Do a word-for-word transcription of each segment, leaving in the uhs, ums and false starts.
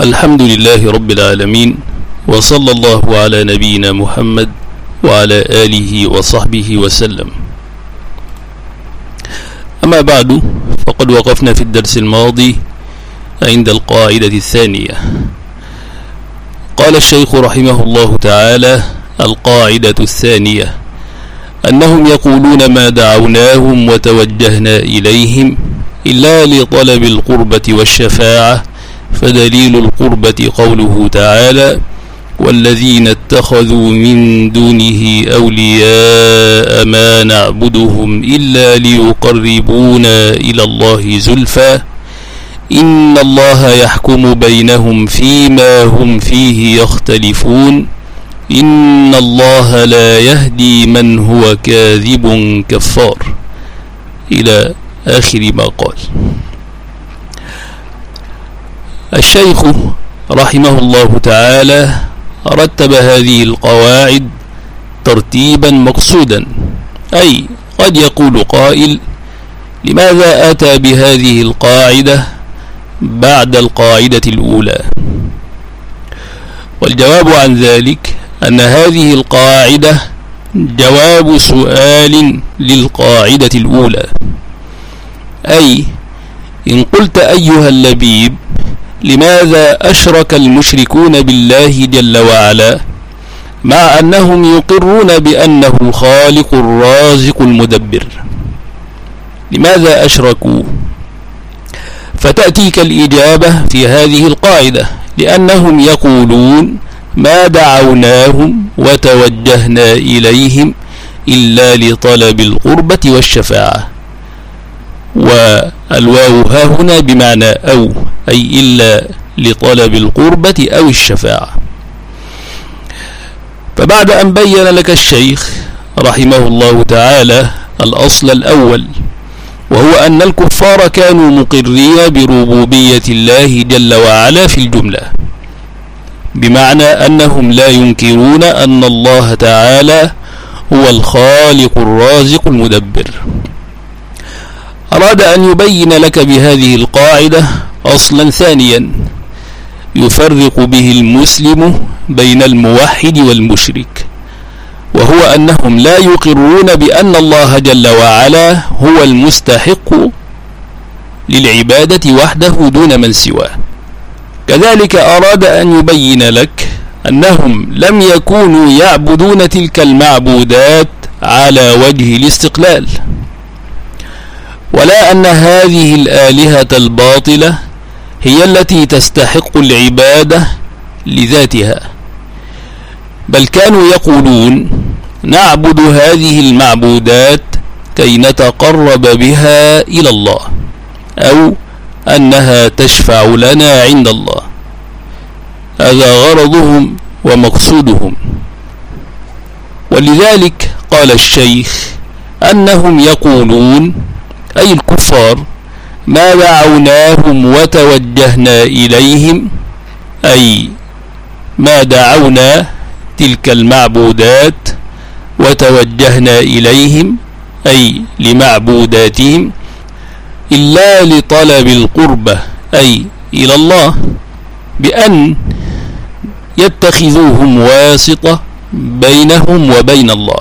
الحمد لله رب العالمين، وصلى الله على نبينا محمد وعلى آله وصحبه وسلم. أما بعد، فقد وقفنا في الدرس الماضي عند القاعدة الثانية. قال الشيخ رحمه الله تعالى: القاعدة الثانية أنهم يقولون ما دعوناهم وتوجهنا إليهم إلا لطلب القربة والشفاعة، فدليل القربة قوله تعالى: والذين اتخذوا من دونه أولياء ما نعبدهم إلا ليقربونا إلى الله زلفى إن الله يحكم بينهم فيما هم فيه يختلفون إن الله لا يهدي من هو كاذب كفار، إلى آخر ما قال. الشيخ رحمه الله تعالى رتب هذه القواعد ترتيبا مقصودا، أي قد يقول قائل: لماذا أتى بهذه القاعدة بعد القاعدة الأولى؟ والجواب عن ذلك أن هذه القاعدة جواب سؤال للقاعدة الأولى، أي إن قلت أيها اللبيب: لماذا أشرك المشركون بالله جل وعلا مع أنهم يقرون بأنه الخالق الرازق المدبر؟ لماذا أشركوا؟ فتأتيك الإجابة في هذه القاعدة: لأنهم يقولون ما دعوناهم وتوجهنا إليهم إلا لطلب القربة والشفاعة. والواو ها هنا بمعنى أو، أي إلا لطلب القربة أو الشفاعة. فبعد أن بين لك الشيخ رحمه الله تعالى الأصل الأول، وهو أن الكفار كانوا مقرين بربوبية الله جل وعلا في الجملة، بمعنى أنهم لا ينكرون أن الله تعالى هو الخالق الرازق المدبر، أراد أن يبين لك بهذه القاعدة أصلا ثانيا يفرق به المسلم بين الموحد والمشرك، وهو أنهم لا يقرون بأن الله جل وعلا هو المستحق للعبادة وحده دون من سواه. كذلك أراد أن يبين لك أنهم لم يكونوا يعبدون تلك المعبودات على وجه الاستقلال، ولا أن هذه الآلهة الباطلة هي التي تستحق العبادة لذاتها، بل كانوا يقولون نعبد هذه المعبودات كي نتقرب بها إلى الله، أو أنها تشفع لنا عند الله. هذا غرضهم ومقصودهم. ولذلك قال الشيخ أنهم يقولون، أي الكفار: ما دعوناهم وتوجهنا إليهم، أي ما دعونا تلك المعبودات وتوجهنا إليهم، أي لمعبوداتهم، إلا لطلب القربة، أي إلى الله، بأن يتخذوهم واسطة بينهم وبين الله،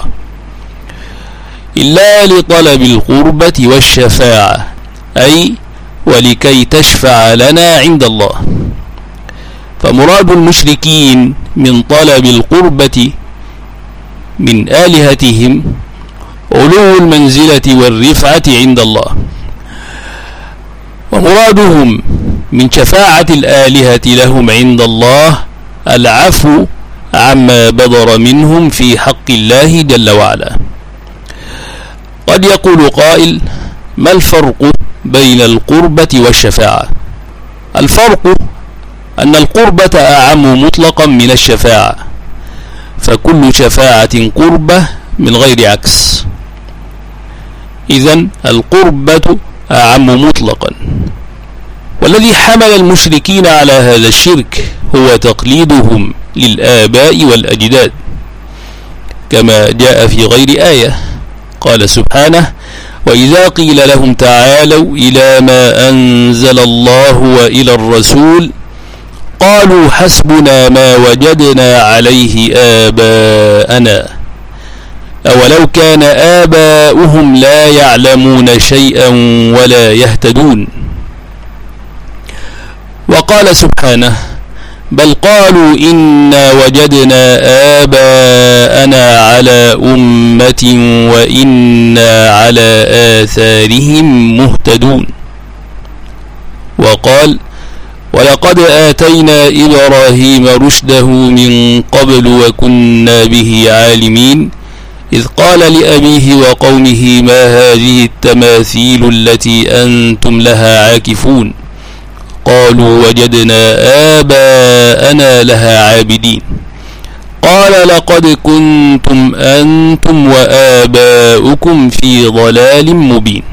إلا لطلب القربة والشفاعة، أي ولكي تشفع لنا عند الله. فمراد المشركين من طلب القربة من آلهتهم علو المنزلة والرفعة عند الله، ومرادهم من شفاعة الآلهة لهم عند الله العفو عما بدر منهم في حق الله جل وعلا. قد يقول قائل: ما الفرق بين القربة والشفاعة؟ الفرق أن القربة أعم مطلقا من الشفاعة، فكل شفاعة قربة من غير عكس. إذن القربة أعم مطلقا. والذي حمل المشركين على هذا الشرك هو تقليدهم للآباء والأجداد، كما جاء في غير آية. قال سبحانه: وإذا قيل لهم تعالوا إلى ما أنزل الله وإلى الرسول وقالوا حسبنا ما وجدنا عليه آباءنا أولو كان آباؤهم لا يعلمون شيئا ولا يهتدون. وقال سبحانه بل قالوا إنا وجدنا آباءنا على أمة وإنا على آثارهم مهتدون. وقال ولقد آتينا إبراهيم رشده من قبل وكنا به عالمين إذ قال لأبيه وقومه ما هذه التماثيل التي أنتم لها عاكفون قالوا وجدنا آباءنا لها عابدين قال لقد كنتم أنتم وآباؤكم في ضلال مبين.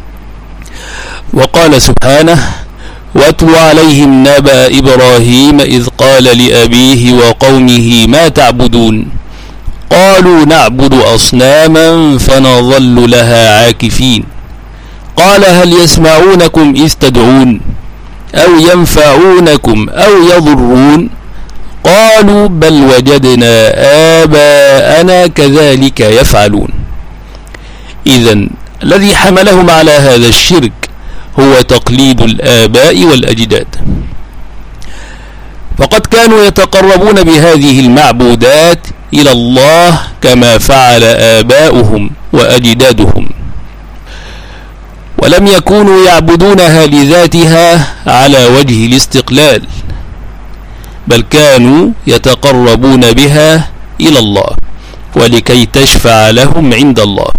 وقال سبحانه واتل عليهم نبأ إبراهيم إذ قال لأبيه وقومه ما تعبدون قالوا نعبد أصناما فنظل لها عاكفين قال هل يسمعونكم إذ تدعون أو ينفعونكم أو يضرون قالوا بل وجدنا آباءنا كذلك يفعلون. إذن الذي حملهم على هذا الشرك هو تقليد الآباء والأجداد، فقد كانوا يتقربون بهذه المعبودات إلى الله كما فعل آباؤهم وأجدادهم، ولم يكونوا يعبدونها لذاتها على وجه الاستقلال، بل كانوا يتقربون بها إلى الله ولكي تشفع لهم عند الله.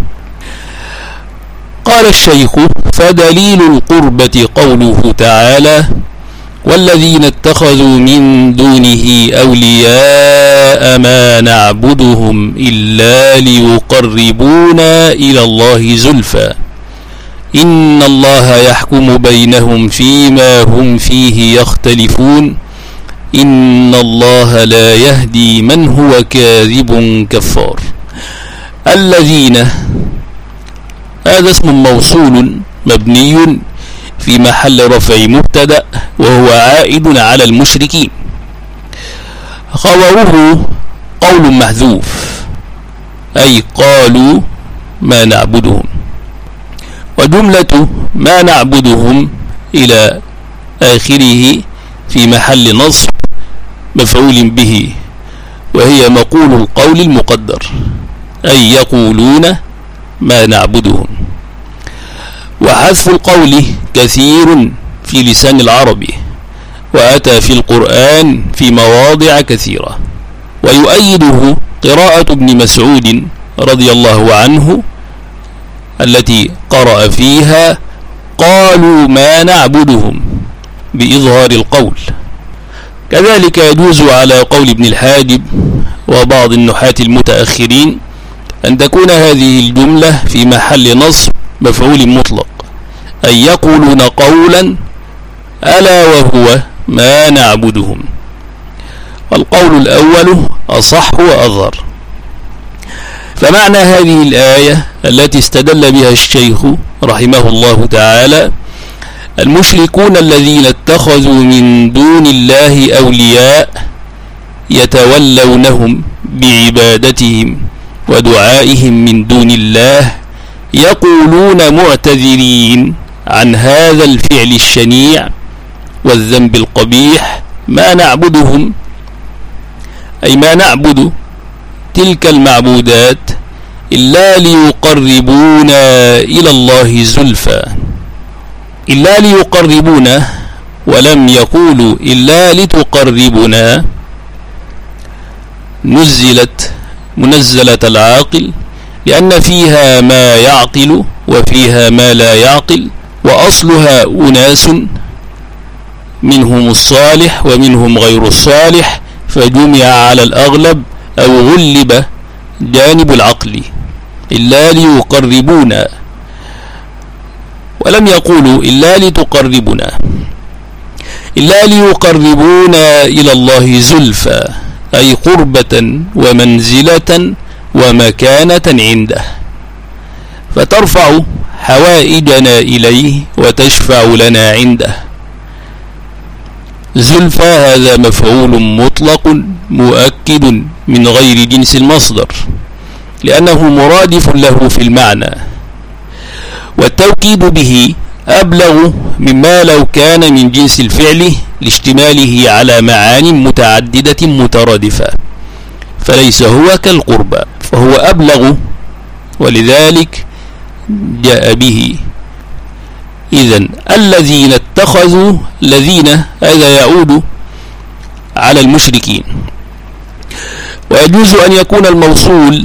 قال الشيخ فدليل القربة قوله تعالى والذين اتخذوا من دونه أولياء ما نعبدهم إلا ليقربونا إلى الله زلفى إن الله يحكم بينهم فيما هم فيه يختلفون إن الله لا يهدي من هو كاذب كفار. الذين هذا اسم موصول مبني في محل رفع مبتدأ وهو عائد على المشركين، خبره قول محذوف أي قالوا ما نعبدهم، وجملة ما نعبدهم إلى آخره في محل نصب مفعول به، وهي مقول القول المقدر أي يقولون ما نعبدهم. وحذف القول كثير في لسان العربي وأتى في القرآن في مواضع كثيرة، ويؤيده قراءة ابن مسعود رضي الله عنه التي قرأ فيها قالوا ما نعبدهم بإظهار القول. كذلك يجوز على قول ابن الحاجب وبعض النحاة المتأخرين أن تكون هذه الجملة في محل نصب مفعول مطلق أي يقولون قولا ألا وهو ما نعبدهم، والقول الأول أصح وأظهر. فمعنى هذه الآية التي استدل بها الشيخ رحمه الله تعالى المشركون الذين اتخذوا من دون الله أولياء يتولونهم بعبادتهم ودعائهم من دون الله يقولون معتذرين عن هذا الفعل الشنيع والذنب القبيح ما نعبدهم أي ما نعبد تلك المعبودات إلا ليقربونا إلى الله زلفى، إلا ليقربونا ولم يقولوا إلا لتقربنا، نزلت منزلة العاقل لأن فيها ما يعقل وفيها ما لا يعقل، وأصلها أناس منهم الصالح ومنهم غير الصالح فجمع على الأغلب أو غلب جانب العقل إلا ليقربونا، ولم يقولوا إلا لتقربنا، إلا ليقربونا إلى الله زلفى أي قربة ومنزلة ومكانة عنده، فترفع حوائجنا إليه وتشفع لنا عنده. زلفى هذا مفعول مطلق مؤكد من غير جنس المصدر لأنه مرادف له في المعنى، والتوكيد به أبلغ مما لو كان من جنس الفعل لاشتماله على معان متعددة مترادفة، فليس هو كالقربى، فهو أبلغ ولذلك جاء به. إذن الذين اتخذوا، الذين هذا يعود على المشركين. ويجوز أن يكون الموصول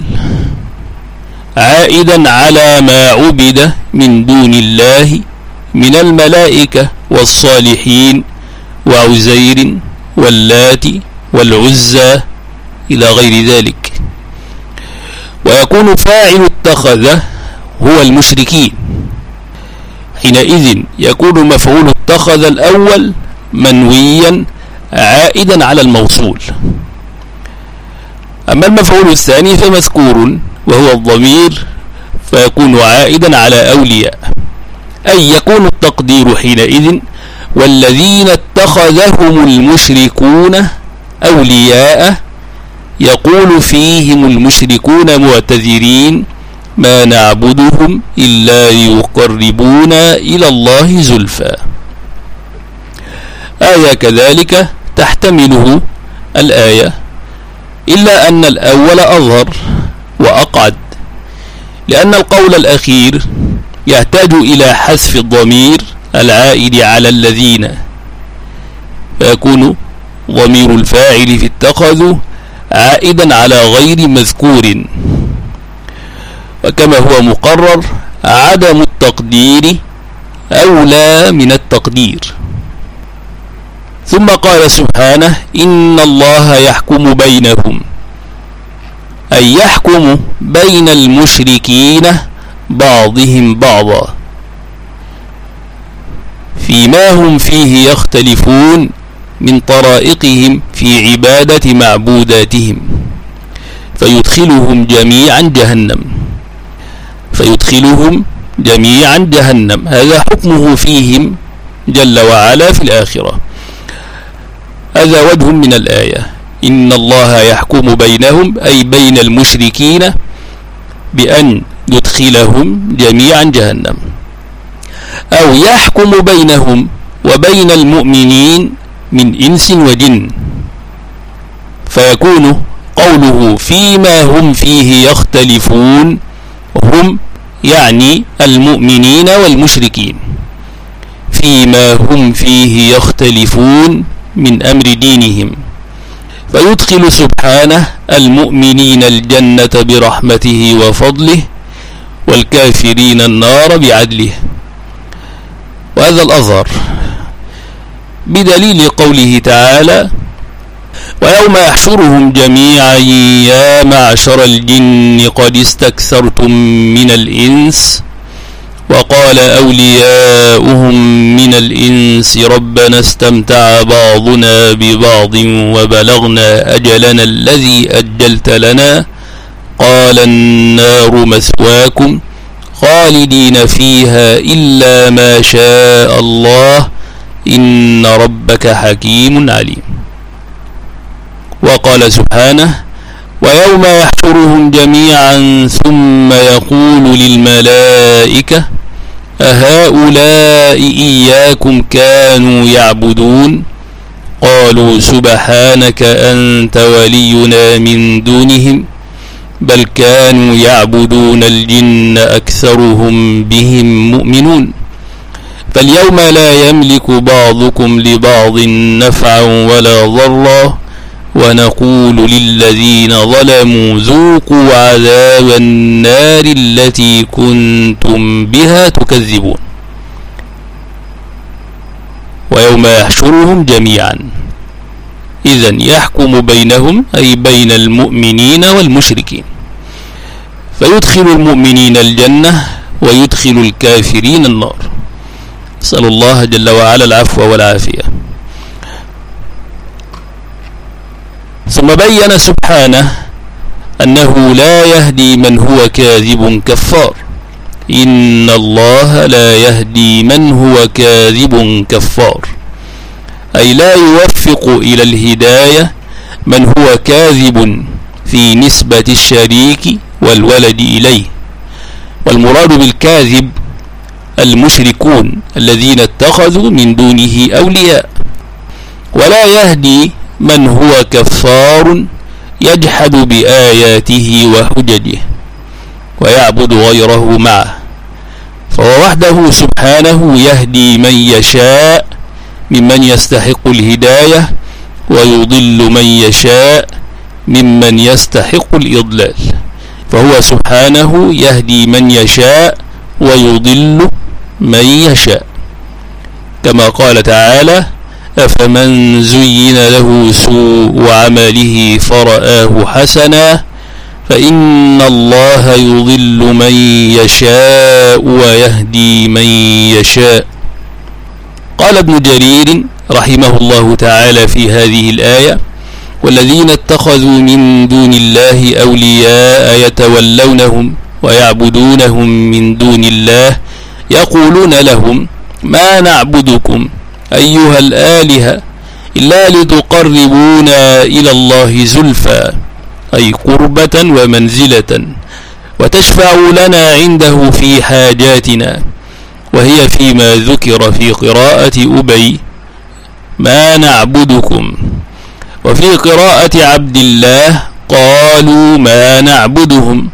عائدا على ما عبد من دون الله من الملائكة والصالحين وعزير واللات والعزى إلى غير ذلك. ويكون فاعل اتخذ هو المشركين، حينئذ يكون مفعول اتخذ الأول منويا عائدا على الموصول. أما المفعول الثاني فمذكور وهو الضمير فيكون عائدا على أولياء، أي يكون التقدير حينئذ والذين اتخذهم المشركون أولياء يقول فيهم المشركون معتذرين ما نعبدهم إلا ليقربونا إلى الله زلفى. آية كذلك تحتمله الآية، إلا أن الأول أظهر وأقعد، لأن القول الأخير يحتاج إلى حذف الضمير العائد على الذين، فيكون ضمير الفاعل في اتخذوا عائدا على غير مذكور، وكما هو مقرر عدم التقدير أولى من التقدير. ثم قال سبحانه إن الله يحكم بينهم، أي يحكم بين المشركين بعضهم بعضا فيما هم فيه يختلفون من طرائقهم في عبادة معبوداتهم، فيدخلهم جميعا جهنم فيدخلهم جميعا جهنم هذا حكمه فيهم جل وعلا في الآخرة. هذا وجه من الآية، إن الله يحكم بينهم أي بين المشركين بأن يدخلهم جميعا جهنم، أو يحكم بينهم وبين المؤمنين من إنس وجن، فيكون قوله فيما هم فيه يختلفون هم يعني المؤمنين والمشركين، فيما هم فيه يختلفون من أمر دينهم، فيدخل سبحانه المؤمنين الجنة برحمته وفضله والكافرين النار بعدله. وهذا الأظهر بدليل قوله تعالى ويوم يحشرهم جميعا يا معشر الجن قد استكثرتم من الإنس وقال أولياؤهم من الإنس ربنا استمتع بعضنا ببعض وبلغنا أجلنا الذي أجلت لنا قال النار مثواكم خالدين فيها إلا ما شاء الله إن ربك حكيم عليم. وقال سبحانه ويوم يحشرهم جميعا ثم يقول للملائكة أهؤلاء إياكم كانوا يعبدون قالوا سبحانك أنت ولينا من دونهم بل كانوا يعبدون الجن أكثرهم بهم مؤمنون فاليوم لا يملك بعضكم لبعض نفعا ولا ضرا ونقول للذين ظلموا ذوقوا عذاب النار التي كنتم بها تكذبون. ويوم يحشرهم جميعا إذن يحكم بينهم أي بين المؤمنين والمشركين، فيدخل المؤمنين الجنة ويدخل الكافرين النار. نسأل الله جل وعلا العفو والعافية. ثم بين سبحانه أنه لا يهدي من هو كاذب كفار، إن الله لا يهدي من هو كاذب كفار، أي لا يوفق إلى الهداية من هو كاذب في نسبة الشريك والولد إليه. والمراد بالكاذب المشركون الذين اتخذوا من دونه أولياء. ولا يهدي من هو كفار يجحد بآياته وحججه ويعبد غيره معه، فهو وحده سبحانه يهدي من يشاء ممن يستحق الهداية ويضل من يشاء ممن يستحق الإضلال، فهو سبحانه يهدي من يشاء ويضل من يشاء، كما قال تعالى: أفمن زين له سوء عمله فرآه حسنا فإن الله يضل من يشاء ويهدي من يشاء. قال ابن جرير رحمه الله تعالى في هذه الآية: والذين اتخذوا من دون الله أولياء يتولونهم ويعبدونهم من دون الله يقولون لهم ما نعبدكم أيها الآلهة إلا لتقربونا إلى الله زلفى، أي قربة ومنزلة، وتشفعوا لنا عنده في حاجاتنا. وهي فيما ذكر في قراءة أبي ما نعبدكم، وفي قراءة عبد الله قالوا ما نعبدهم.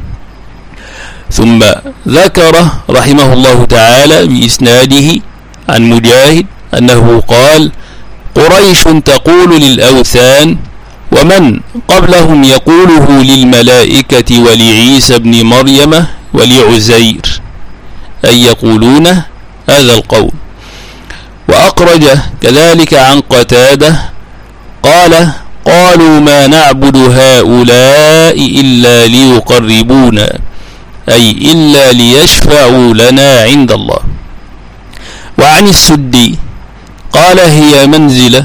ثم ذكر رحمه الله تعالى بإسناده عن مجاهد أنه قال: قريش تقول للأوثان، ومن قبلهم يقوله للملائكة ولعيسى ابن مريم ولعزير، أي يقولون هذا القول. وأخرج كذلك عن قتادة قال: قالوا ما نعبد هؤلاء إلا ليقربونا، أي إلا ليشفعوا لنا عند الله. وعن السدي قال: هي منزلة.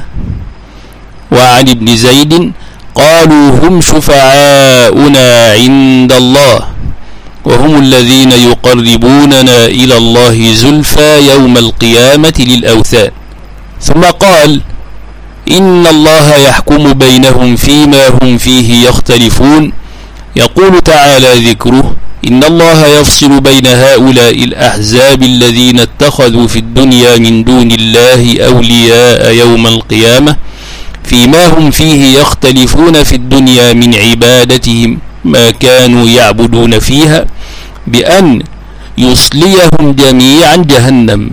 وعن ابن زيد قالوا: هم شفعاؤنا عند الله، وهم الذين يقربوننا إلى الله زلفى يوم القيامة للأوثان. ثم قال: إن الله يحكم بينهم فيما هم فيه يختلفون. يقول تعالى ذكره: إن الله يفصل بين هؤلاء الأحزاب الذين اتخذوا في الدنيا من دون الله أولياء يوم القيامة فيما هم فيه يختلفون في الدنيا من عبادتهم ما كانوا يعبدون فيها، بأن يصليهم جميعا جهنم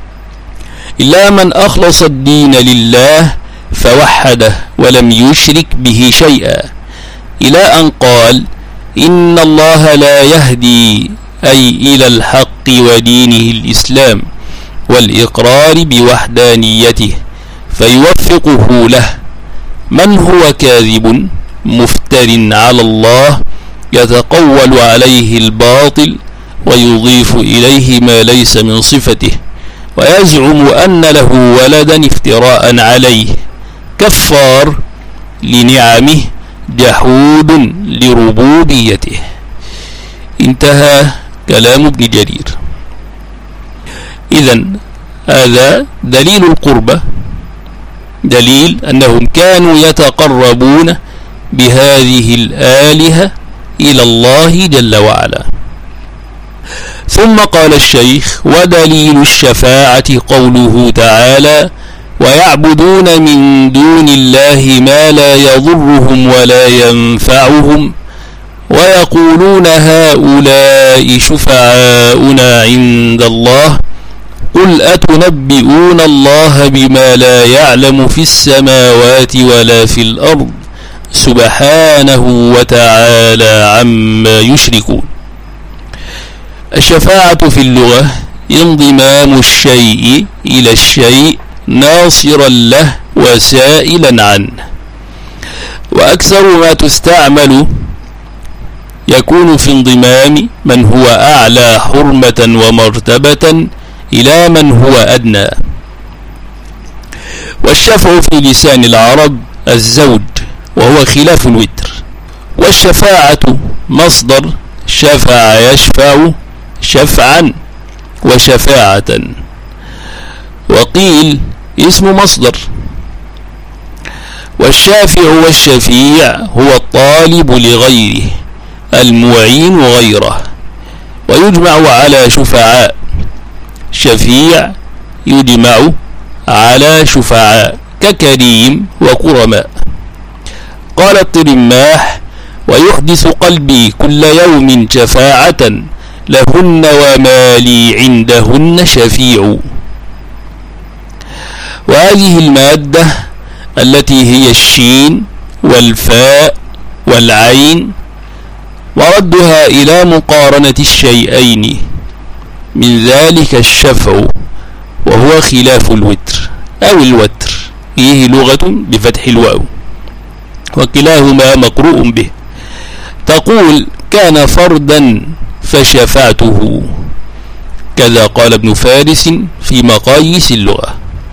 إلا من أخلص الدين لله فوحده ولم يشرك به شيئا، إلى أن قال: إن الله لا يهدي أي إلى الحق ودينه الإسلام والإقرار بوحدانيته فيوفقه له. من هو كاذب مفتر على الله يتقول عليه الباطل ويضيف إليه ما ليس من صفته، ويزعم أن له ولدا افتراء عليه، كفار لنعمه، جحود لربوبيته. انتهى كلام ابن جرير. إذن هذا دليل القربة، دليل أنهم كانوا يتقربون بهذه الآلهة إلى الله جل وعلا. ثم قال الشيخ: ودليل الشفاعة قوله تعالى: ويعبدون من دون الله ما لا يضرهم ولا ينفعهم ويقولون هؤلاء شفعاؤنا عند الله قل أتنبئون الله بما لا يعلم في السماوات ولا في الأرض سبحانه وتعالى عما يشركون. الشفاعة في اللغة انضمام الشيء إلى الشيء ناصرا له وسائلا عنه، وأكثر ما تستعمل يكون في انضمام من هو أعلى حرمة ومرتبة إلى من هو أدنى. والشفع في لسان العرب الزوج، وهو خلاف الوتر. والشفاعة مصدر شفع يشفع شفعا وشفاعة، وقيل اسم مصدر والشافع والشفيع هو الطالب لغيره المعين غيره، ويجمع على شفعاء. شفيع يجمع على شفعاء ككريم وكرماء. قال الطرماح: ويحدث قلبي كل يوم شفاعة لهن وما لي عندهن شفيع. وهذه المادة التي هي الشين والفاء والعين وردها إلى مقارنة الشيئين، من ذلك الشفع وهو خلاف الوتر أو الوتر، فيه لغة بفتح الواو وكلاهما مقروء به. تقول: كان فردا فشفعته، كذا قال ابن فارس في مقاييس اللغة.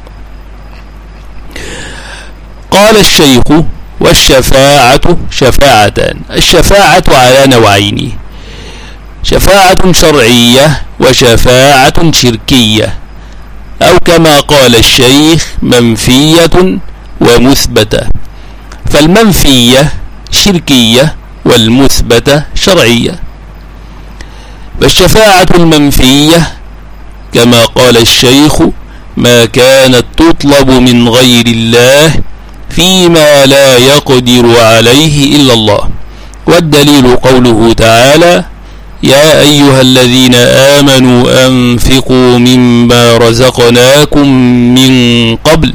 قال الشيخ: والشفاعة شفاعتان. الشفاعة على نوعين: شفاعة شرعية وشفاعة شركية، أو كما قال الشيخ: منفية ومثبتة. فالمنفية شركية والمثبتة شرعية. فالشفاعة المنفية كما قال الشيخ: ما كانت تطلب من غير الله فيما لا يقدر عليه إلا الله. والدليل قوله تعالى: يا أيها الذين آمنوا أنفقوا مما رزقناكم من قبل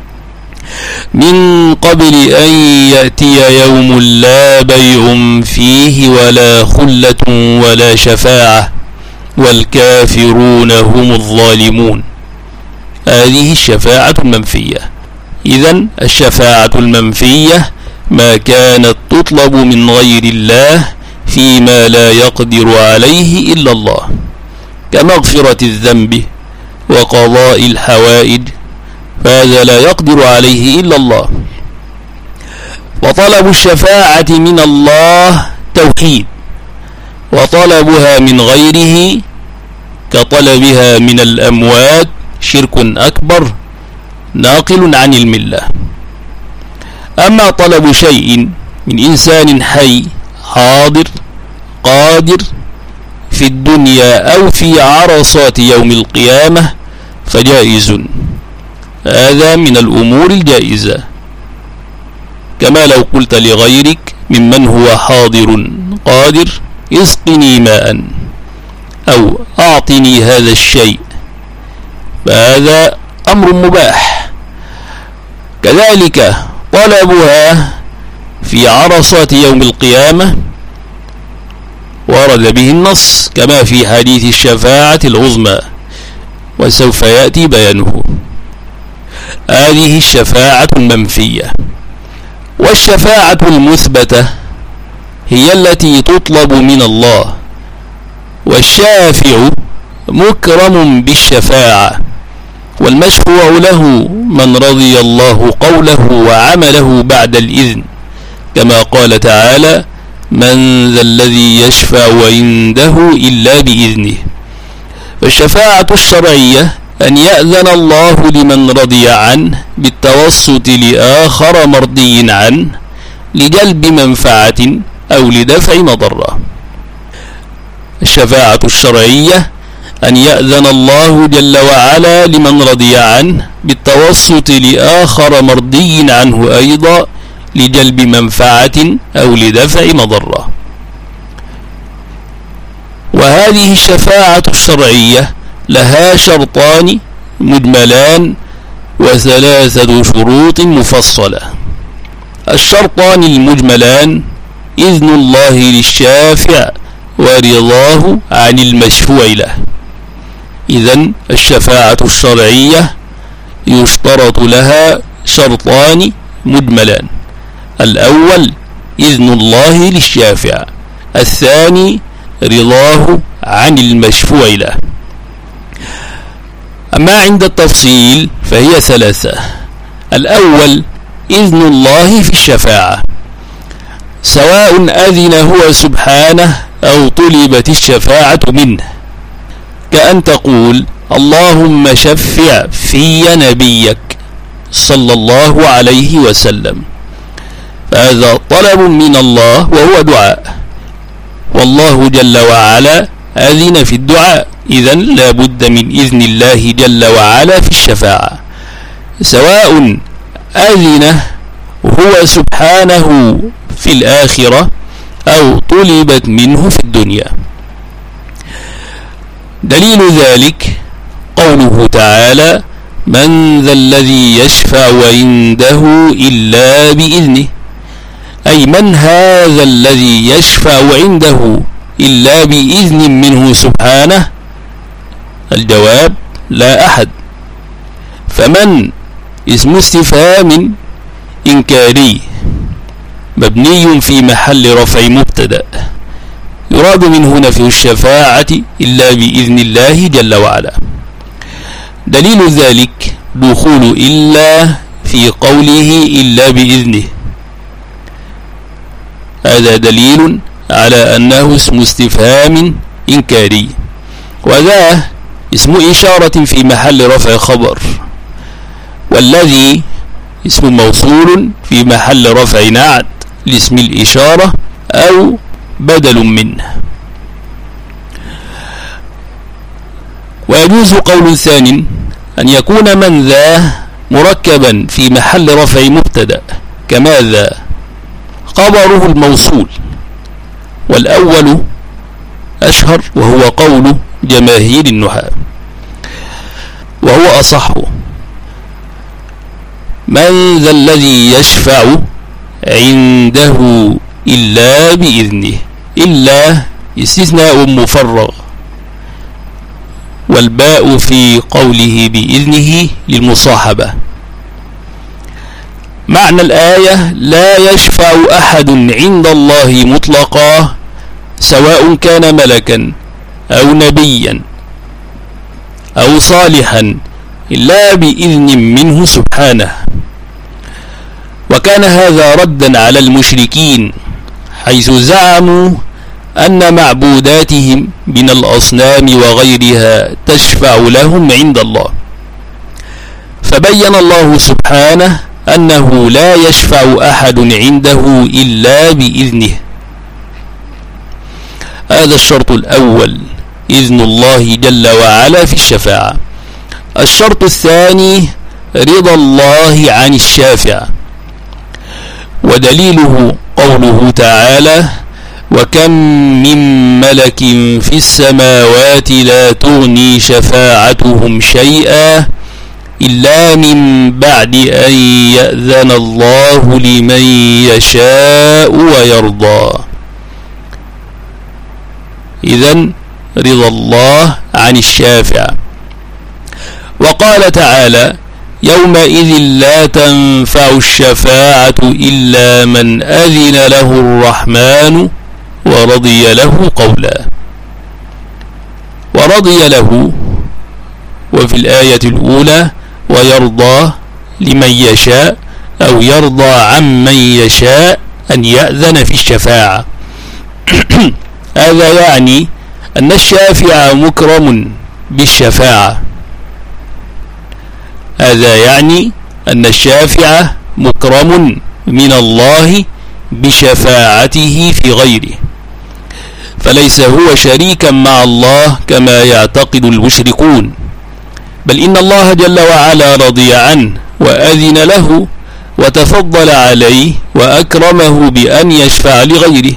من قبل أن يأتي يوم لا بيع فيه ولا خلة ولا شفاعة والكافرون هم الظالمون. هذه الشفاعة المنفية. إذن الشفاعة المنفية ما كانت تطلب من غير الله فيما لا يقدر عليه إلا الله، كمغفرة الذنب وقضاء الحوائج، فهذا لا يقدر عليه إلا الله. وطلب الشفاعة من الله توحيد، وطلبها من غيره كطلبها من الأموات شرك أكبر ناقل عن الملة. أما طلب شيء من إنسان حي حاضر قادر في الدنيا أو في عرصات يوم القيامة فجائز، هذا من الأمور الجائزة. كما لو قلت لغيرك ممن هو حاضر قادر: اسقني ماء، أو أعطني هذا الشيء، فهذا أمر مباح. كذلك طلبها في عرصات يوم القيامة ورد به النص، كما في حديث الشفاعة العظمى، وسوف يأتي بيانه. هذه الشفاعة المنفية. والشفاعة المثبتة هي التي تطلب من الله، والشافع مكرم بالشفاعة، والمشفوع له من رضي الله قوله وعمله بعد الإذن، كما قال تعالى: من ذا الذي يشفع عنده إلا بإذنه. فالشفاعة الشرعية أن يأذن الله لمن رضي عنه بالتوسط لآخر مرضي عنه لجلب منفعة أو لدفع مضرة. الشفاعة الشرعية أن يأذن الله جل وعلا لمن رضي عنه بالتوسط لآخر مرضي عنه أيضا لجلب منفعة أو لدفع مضرة. وهذه الشفاعة الشرعية لها شرطان مجملان وثلاثة شروط مفصلة. الشرطان المجملان: إذن الله للشافع ورضاه عن المشفوع له. إذن الشفاعة الشرعية يشترط لها شرطان مجملان: الأول إذن الله للشافع، الثاني رضاه عن المشفوع له. أما عند التفصيل فهي ثلاثة. الأول إذن الله في الشفاعة، سواء أذن هو سبحانه أو طلبت الشفاعة منه، كأن تقول: اللهم شفع في نبيك صلى الله عليه وسلم، هذا طلب من الله وهو دعاء، والله جل وعلا أذن في الدعاء، إذن لا بد من إذن الله جل وعلا في الشفاعة، سواء أذن هو سبحانه في الآخرة أو طلبت منه في الدنيا. دليل ذلك قوله تعالى: من ذا الذي يشفع عنده إلا بإذنه، أي من هذا الذي يشفع عنده إلا بإذن منه سبحانه؟ الجواب: لا أحد. فمن اسم استفهام إنكاري مبني في محل رفع مبتدأ، يراد من هنا في الشفاعة إلا بإذن الله جل وعلا. دليل ذلك دخول إلا في قوله إلا بإذنه، هذا دليل على أنه اسم استفهام إنكاري، وذا اسم إشارة في محل رفع خبر، والذي اسم موصول في محل رفع نعت لاسم الإشارة أو بدل منه. ويجوز قول ثاني أن يكون من ذا مركبا في محل رفع مبتدأ كماذا خبره الموصول، والأول أشهر وهو قول جماهير النحاة، وهو أصح. من ذا الذي يشفع عنده إلا بإذنه، إلا استثناء مفرغ، والباء في قوله بإذنه للمصاحبة. معنى الآية: لا يشفع أحد عند الله مطلقا سواء كان ملكا أو نبيا أو صالحا إلا بإذن منه سبحانه. وكان هذا ردا على المشركين حيث زعموا أن معبوداتهم من الأصنام وغيرها تشفع لهم عند الله، فبين الله سبحانه أنه لا يشفع أحد عنده إلا بإذنه. هذا الشرط الأول، إذن الله جل وعلا في الشفاعة. الشرط الثاني رضا الله عن الشافع، ودليله قوله تعالى: وكم من ملك في السماوات لا تغني شفاعتهم شيئا إلا من بعد أن يأذن الله لمن يشاء ويرضى. إذن رضا الله عن الشافع. وقال تعالى: يومئذ لا تنفع الشفاعة إلا من أذن له الرحمن ورضي له قولا. ورضي له، وفي الآية الأولى ويرضى لمن يشاء أو يرضى عمن يشاء أن يأذن في الشفاعة. هذا يعني أن الشافع مكرم بالشفاعة، هذا يعني أن الشافع مكرم من الله بشفاعته في غيره، فليس هو شريكا مع الله كما يعتقد المشركون، بل إن الله جل وعلا رضي عنه وأذن له وتفضل عليه وأكرمه بأن يشفع لغيره،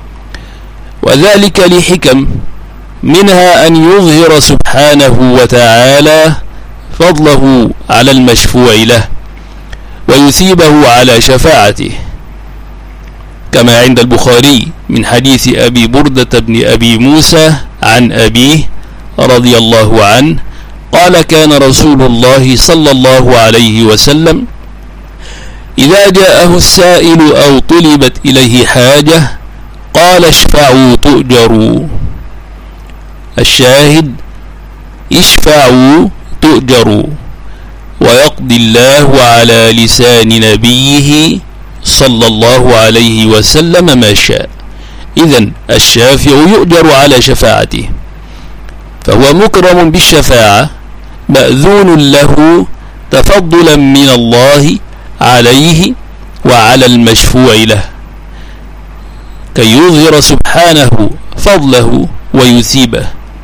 وذلك لحكم، منها أن يظهر سبحانه وتعالى فضله على المشفوع له ويثيبه على شفاعته، كما عند البخاري من حديث أبي بردة بن أبي موسى عن أبيه رضي الله عنه قال: كان رسول الله صلى الله عليه وسلم إذا جاءه السائل أو طلبت إليه حاجة قال: اشفعوا تؤجروا. الشاهد: اشفعوا تؤجروا، ويقضي الله على لسان نبيه صلى الله عليه وسلم ما شاء. إذن الشافع يؤجر على شفاعته، فهو مكرم بالشفاعة مأذون له تفضلا من الله عليه وعلى المشفوع له، كي يظهر سبحانه فضله ويثيبه.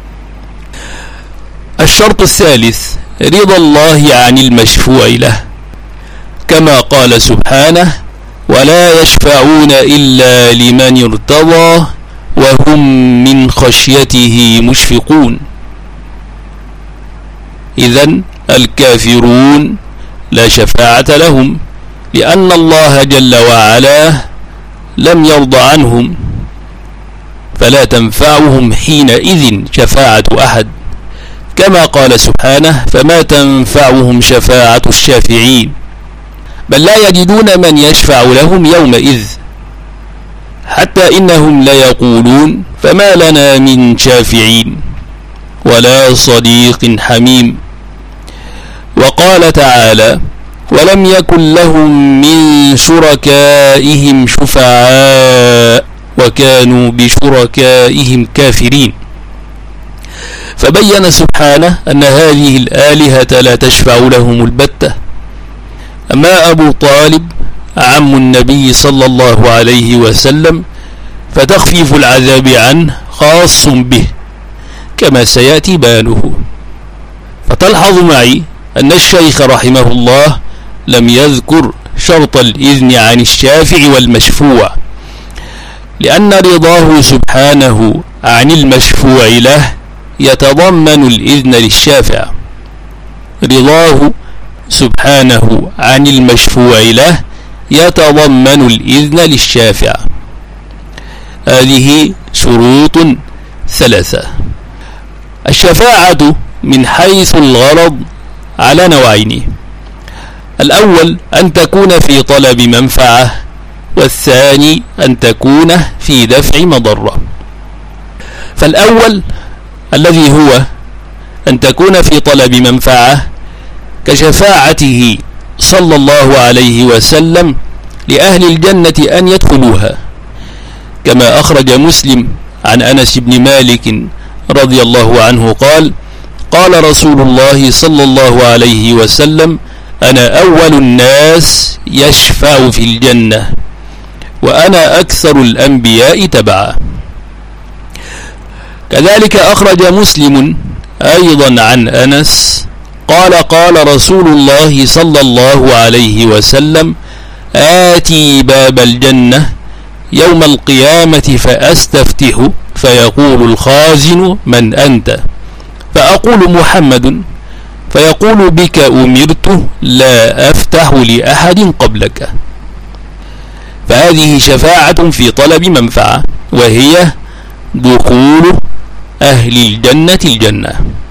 الشرط الثالث رضا الله عن المشفوع له، كما قال سبحانه: ولا يشفعون إلا لمن ارتضى وهم من خشيته مشفقون. إذن الكافرون لا شفاعة لهم، لأن الله جل وعلا لم يرضى عنهم، فلا تنفعهم حينئذ شفاعة أحد، كما قال سبحانه: فما تنفعهم شفاعة الشافعين، بل لا يجدون من يشفع لهم يومئذ، حتى إنهم ليقولون: فما لنا من شافعين ولا صديق حميم. وقال تعالى: ولم يكن لهم من شركائهم شفعاء وكانوا بشركائهم كافرين. فبين سبحانه أن هذه الآلهة لا تشفع لهم البتة. أما أبو طالب عم النبي صلى الله عليه وسلم فتخفيف العذاب عنه خاص به، كما سيأتي بيانه. فتلحظ معي أن الشيخ رحمه الله لم يذكر شرط الإذن عن الشافع والمشفوع، لأن رضاه سبحانه عن المشفوع له يتضمن الإذن للشافع. رضاه سبحانه عن المشفوع له يتضمن الإذن للشافع. هذه شروط ثلاثة. الشفاعة من حيث الغرض على نوعين: الأول أن تكون في طلب منفعة، والثاني أن تكون في دفع مضرة. فالأول الذي هو أن تكون في طلب منفعة، كشفاعته صلى الله عليه وسلم لأهل الجنة أن يدخلوها، كما أخرج مسلم عن أنس بن مالك رضي الله عنه قال: قال رسول الله صلى الله عليه وسلم: أنا أول الناس يشفع في الجنة، وأنا أكثر الأنبياء تبعا. كذلك أخرج مسلم أيضا عن أنس قال: قال رسول الله صلى الله عليه وسلم: آتي باب الجنة يوم القيامة فأستفتح، فيقول الخازن: من أنت؟ فأقول: محمد. فيقول: بك أمرت، لا أفتح لأحد قبلك. فهذه شفاعة في طلب منفعة، وهي دخول أهل الجنة الجنة.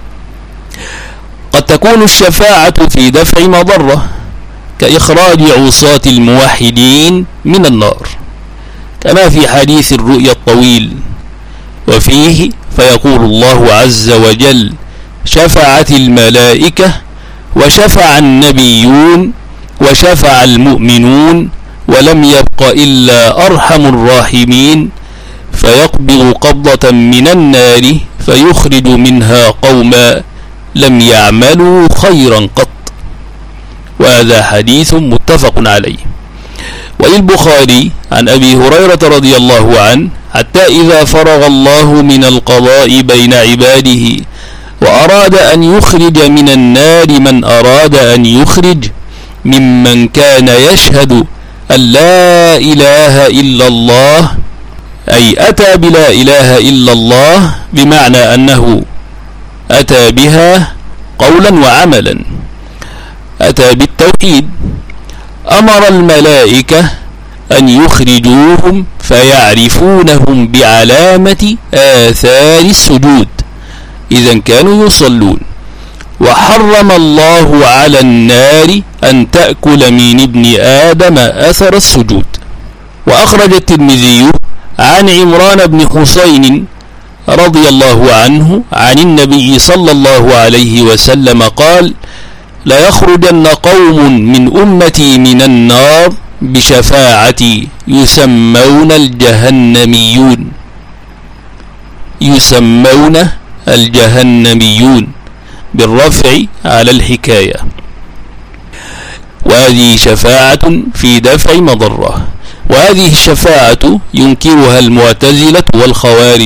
قد تكون الشفاعة في دفع مضرة، كإخراج عصاة الموحدين من النار، كما في حديث الرؤيا الطويل، وفيه: فيقول الله عز وجل: شفعت الملائكة وشفع النبيون وشفع المؤمنون ولم يبق إلا أرحم الراحمين، فيقبض قبضة من النار فيخرج منها قوما لم يعملوا خيرا قط. وهذا حديث متفق عليه. وللبخاري عن أبي هريرة رضي الله عنه: حتى إذا فرغ الله من القضاء بين عباده وأراد أن يخرج من النار من أراد أن يخرج ممن كان يشهد أن لا إله إلا الله، أي أتى بلا إله إلا الله، بمعنى أنه أتى بها قولا وعملا، أتى بالتوحيد، أمر الملائكة أن يخرجوهم فيعرفونهم بعلامة آثار السجود إذا كانوا يصلون. وحرم الله على النار أن تأكل من ابن آدم أثر السجود. وأخرج الترمذي عن عمران بن حسين رضي الله عنه عن النبي صلى الله عليه وسلم قال: لا يخرجن قوم من أمتي من النار بشفاعتي يسمون الجهنميون، يسمون الجهنميون بالرفع على الحكاية. وهذه شفاعة في دفع مضرة. وهذه الشفاعة ينكرها المعتزلة والخوارج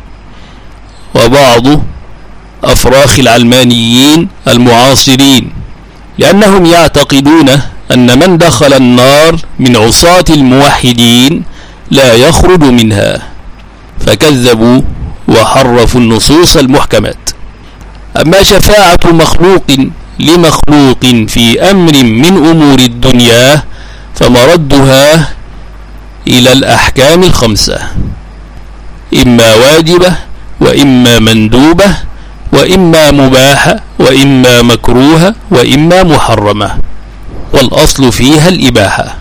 وبعض أفراخ العلمانيين المعاصرين، لأنهم يعتقدون أن من دخل النار من عصاة الموحدين لا يخرج منها، فكذبوا وحرفوا النصوص المحكمات. أما شفاعة مخلوق لمخلوق في أمر من أمور الدنيا فمردها إلى الأحكام الخمسة، إما واجبة وإما مندوبة وإما مباحة وإما مكروهة وإما محرمة، والأصل فيها الإباحة.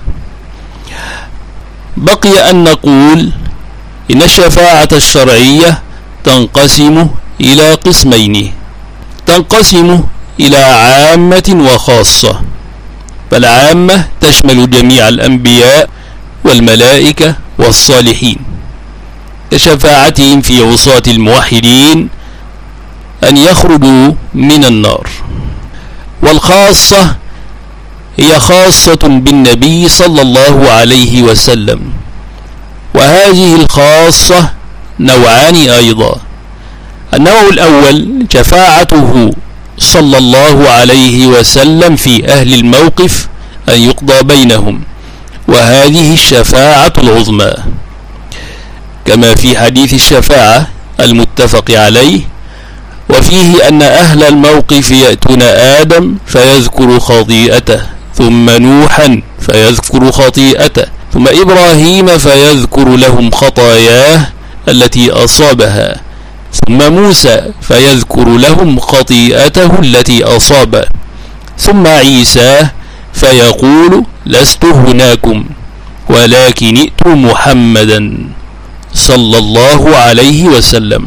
بقي أن نقول إن الشفاعة الشرعية تنقسم إلى قسمين، تنقسم إلى عامة وخاصة. فالعامة تشمل جميع الأنبياء والملائكة والصالحين كشفاعتهم في عصاة الموحدين أن يخرجوا من النار. والخاصة هي خاصة بالنبي صلى الله عليه وسلم، وهذه الخاصة نوعان أيضا. النوع الأول شفاعته صلى الله عليه وسلم في أهل الموقف أن يقضى بينهم، وهذه الشفاعة العظمى، كما في حديث الشفاعة المتفق عليه، وفيه أن أهل الموقف يأتون آدم فيذكر خطيئته، ثم نوحا فيذكر خطيئته، ثم إبراهيم فيذكر لهم خطاياه التي أصابها، ثم موسى فيذكر لهم خطيئته التي أصاب، ثم عيسى فيقول لست هناكم ولكن ائت محمدا صلى الله عليه وسلم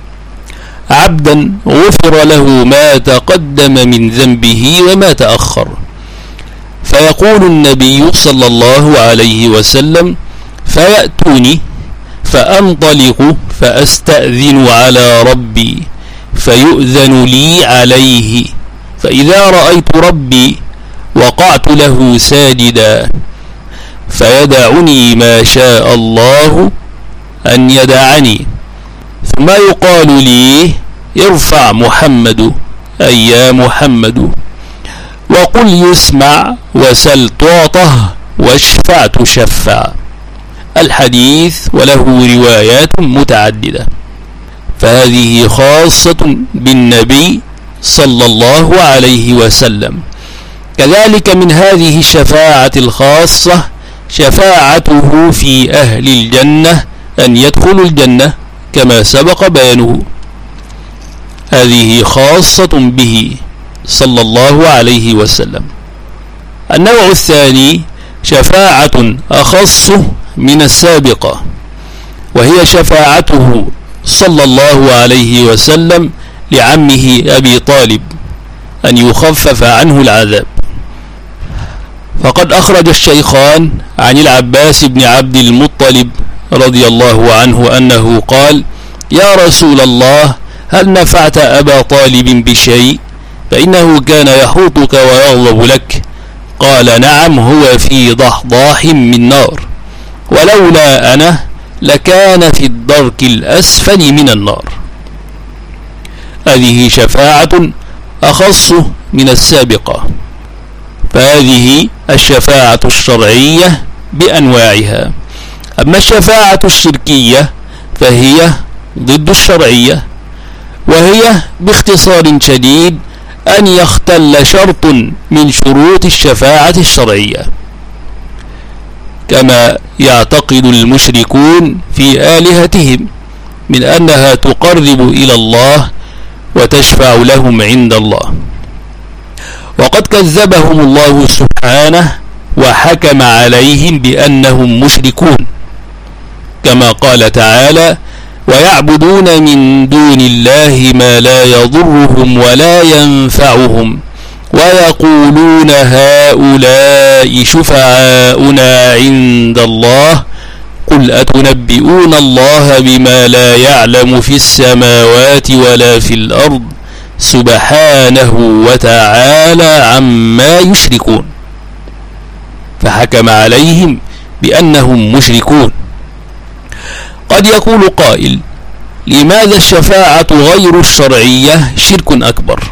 عبدا غفر له ما تقدم من ذنبه وما تأخر. فيقول النبي صلى الله عليه وسلم فيأتوني فأنطلق فأستأذن على ربي فيؤذن لي عليه، فإذا رأيت ربي وقعت له ساجدا فيدعني ما شاء الله أن يدعني، ثم يقال لي ارفع محمد أي يا محمد، وقل يسمع وسل تعطه واشفع تشفع. الحديث وله روايات متعددة. فهذه خاصة بالنبي صلى الله عليه وسلم. كذلك من هذه الشفاعة الخاصة شفاعته في أهل الجنة أن يدخلوا الجنة كما سبق بيانه، هذه خاصة به صلى الله عليه وسلم. النوع الثاني شفاعة أخص من السابقة، وهي شفاعته صلى الله عليه وسلم لعمه أبي طالب أن يخفف عنه العذاب. فقد أخرج الشيخان عن العباس بن عبد المطلب رضي الله عنه أنه قال يا رسول الله هل نفعت أبا طالب بشيء فإنه كان يحوطك ويغضب لك؟ قال نعم، هو في ضحضاح من نار، ولولا أنا لكان في الدرك الأسفل من النار. هذه شفاعة أخص من السابقة. فهذه الشفاعة الشرعية بأنواعها. أما الشفاعة الشركية فهي ضد الشرعية، وهي باختصار شديد أن يختل شرط من شروط الشفاعة الشرعية، كما يعتقد المشركون في آلهتهم من أنها تقرب إلى الله وتشفع لهم عند الله. وقد كذبهم الله سبحانه وحكم عليهم بأنهم مشركون، كما قال تعالى ويعبدون من دون الله ما لا يضرهم ولا ينفعهم ويقولون هؤلاء شفعاؤنا عند الله قل أتنبئون الله بما لا يعلم في السماوات ولا في الأرض سبحانه وتعالى عما يشركون. فحكم عليهم بأنهم مشركون. قد يقول قائل: لماذا الشفاعة غير الشرعية شرك أكبر؟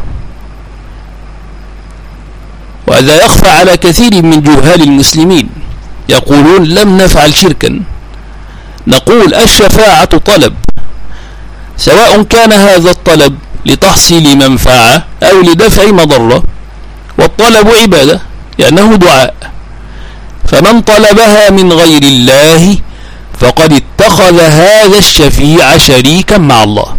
وهذا يخفى على كثير من جهال المسلمين، يقولون لم نفعل شركا. نقول: الشفاعة طلب، سواء كان هذا الطلب لتحصيل منفعة أو لدفع مضرة، والطلب عبادة لأنه دعاء، فمن طلبها من غير الله فقد اتخذ هذا الشفيع شريكا مع الله.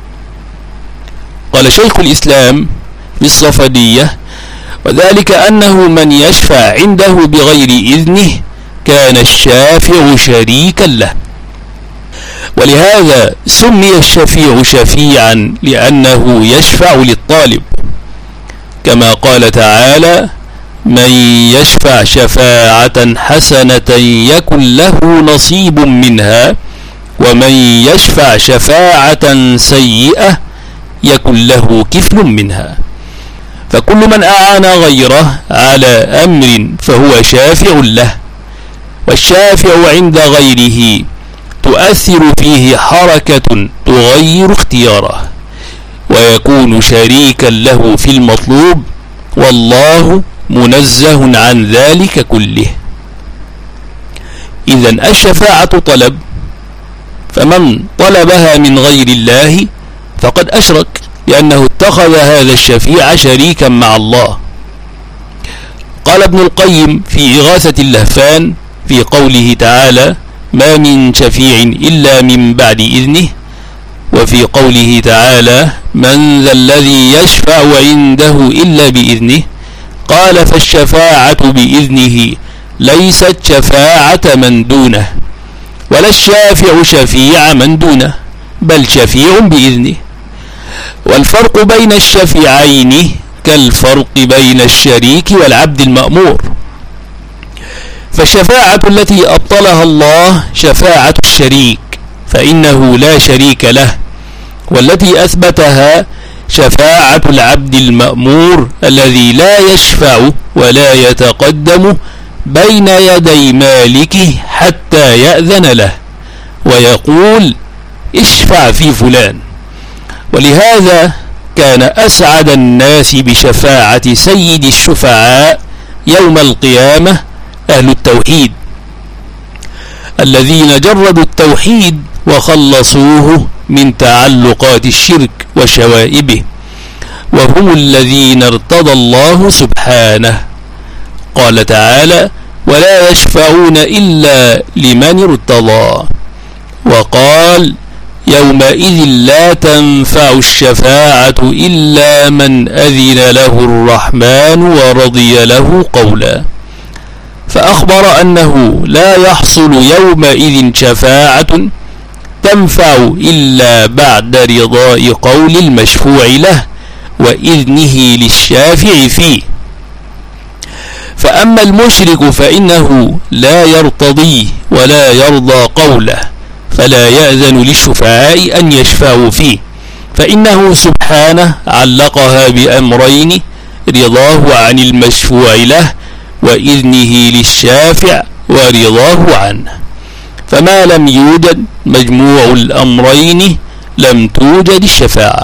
قال شيخ الإسلام في الصفدية: وذلك أنه من يشفع عنده بغير إذنه كان الشافع شريكا له. ولهذا سمي الشفيع شفيعا لأنه يشفع للطالب، كما قال تعالى: من يشفع شفاعة حسنة يكن له نصيب منها ومن يشفع شفاعة سيئة يكن له كفل منها. فكل من أعان غيره على أمر فهو شافع له، والشافع عند غيره تؤثر فيه حركة تغير اختياره ويكون شريكا له في المطلوب، والله منزه عن ذلك كله. إذن الشفاعة طلب، فمن طلبها من غير الله فقد أشرك، لأنه اتخذ هذا الشفيع شريكا مع الله. قال ابن القيم في إغاثة اللهفان في قوله تعالى: ما من شفيع إلا من بعد إذنه، وفي قوله تعالى: من ذا الذي يشفع عنده إلا بإذنه، قال: فالشفاعة بإذنه ليست شفاعة من دونه، ولا الشافع شفيع من دونه، بل شفيع بإذنه. والفرق بين الشفيعين كالفرق بين الشريك والعبد المأمور. فالشفاعة التي أبطلها الله شفاعة الشريك، فإنه لا شريك له، والتي أثبتها شفاعة العبد المأمور الذي لا يشفع ولا يتقدم بين يدي مالكه حتى يأذن له ويقول: اشفع في فلان. ولهذا كان أسعد الناس بشفاعة سيد الشفعاء يوم القيامة أهل التوحيد، الذين جردوا التوحيد وخلصوه من تعلقات الشرك وشوائبه، وهم الذين ارتضى الله سبحانه. قال تعالى: ولا يشفعون إلا لمن ارتضى. وقال: يومئذ لا تنفع الشفاعة إلا من أذن له الرحمن ورضي له قولا. فأخبر أنه لا يحصل يومئذ شفاعة تنفع إلا بعد رضاء قول المشفوع له وإذنه للشافع فيه. فأما المشرك فإنه لا يرتضيه ولا يرضى قوله، فلا يأذن للشفعاء أن يشفعوا فيه، فإنه سبحانه علقها بأمرين: رضاه عن المشفوع له وإذنه للشافع ورضاه عنه. فما لم يوجد مجموع الأمرين لم توجد الشفاعة.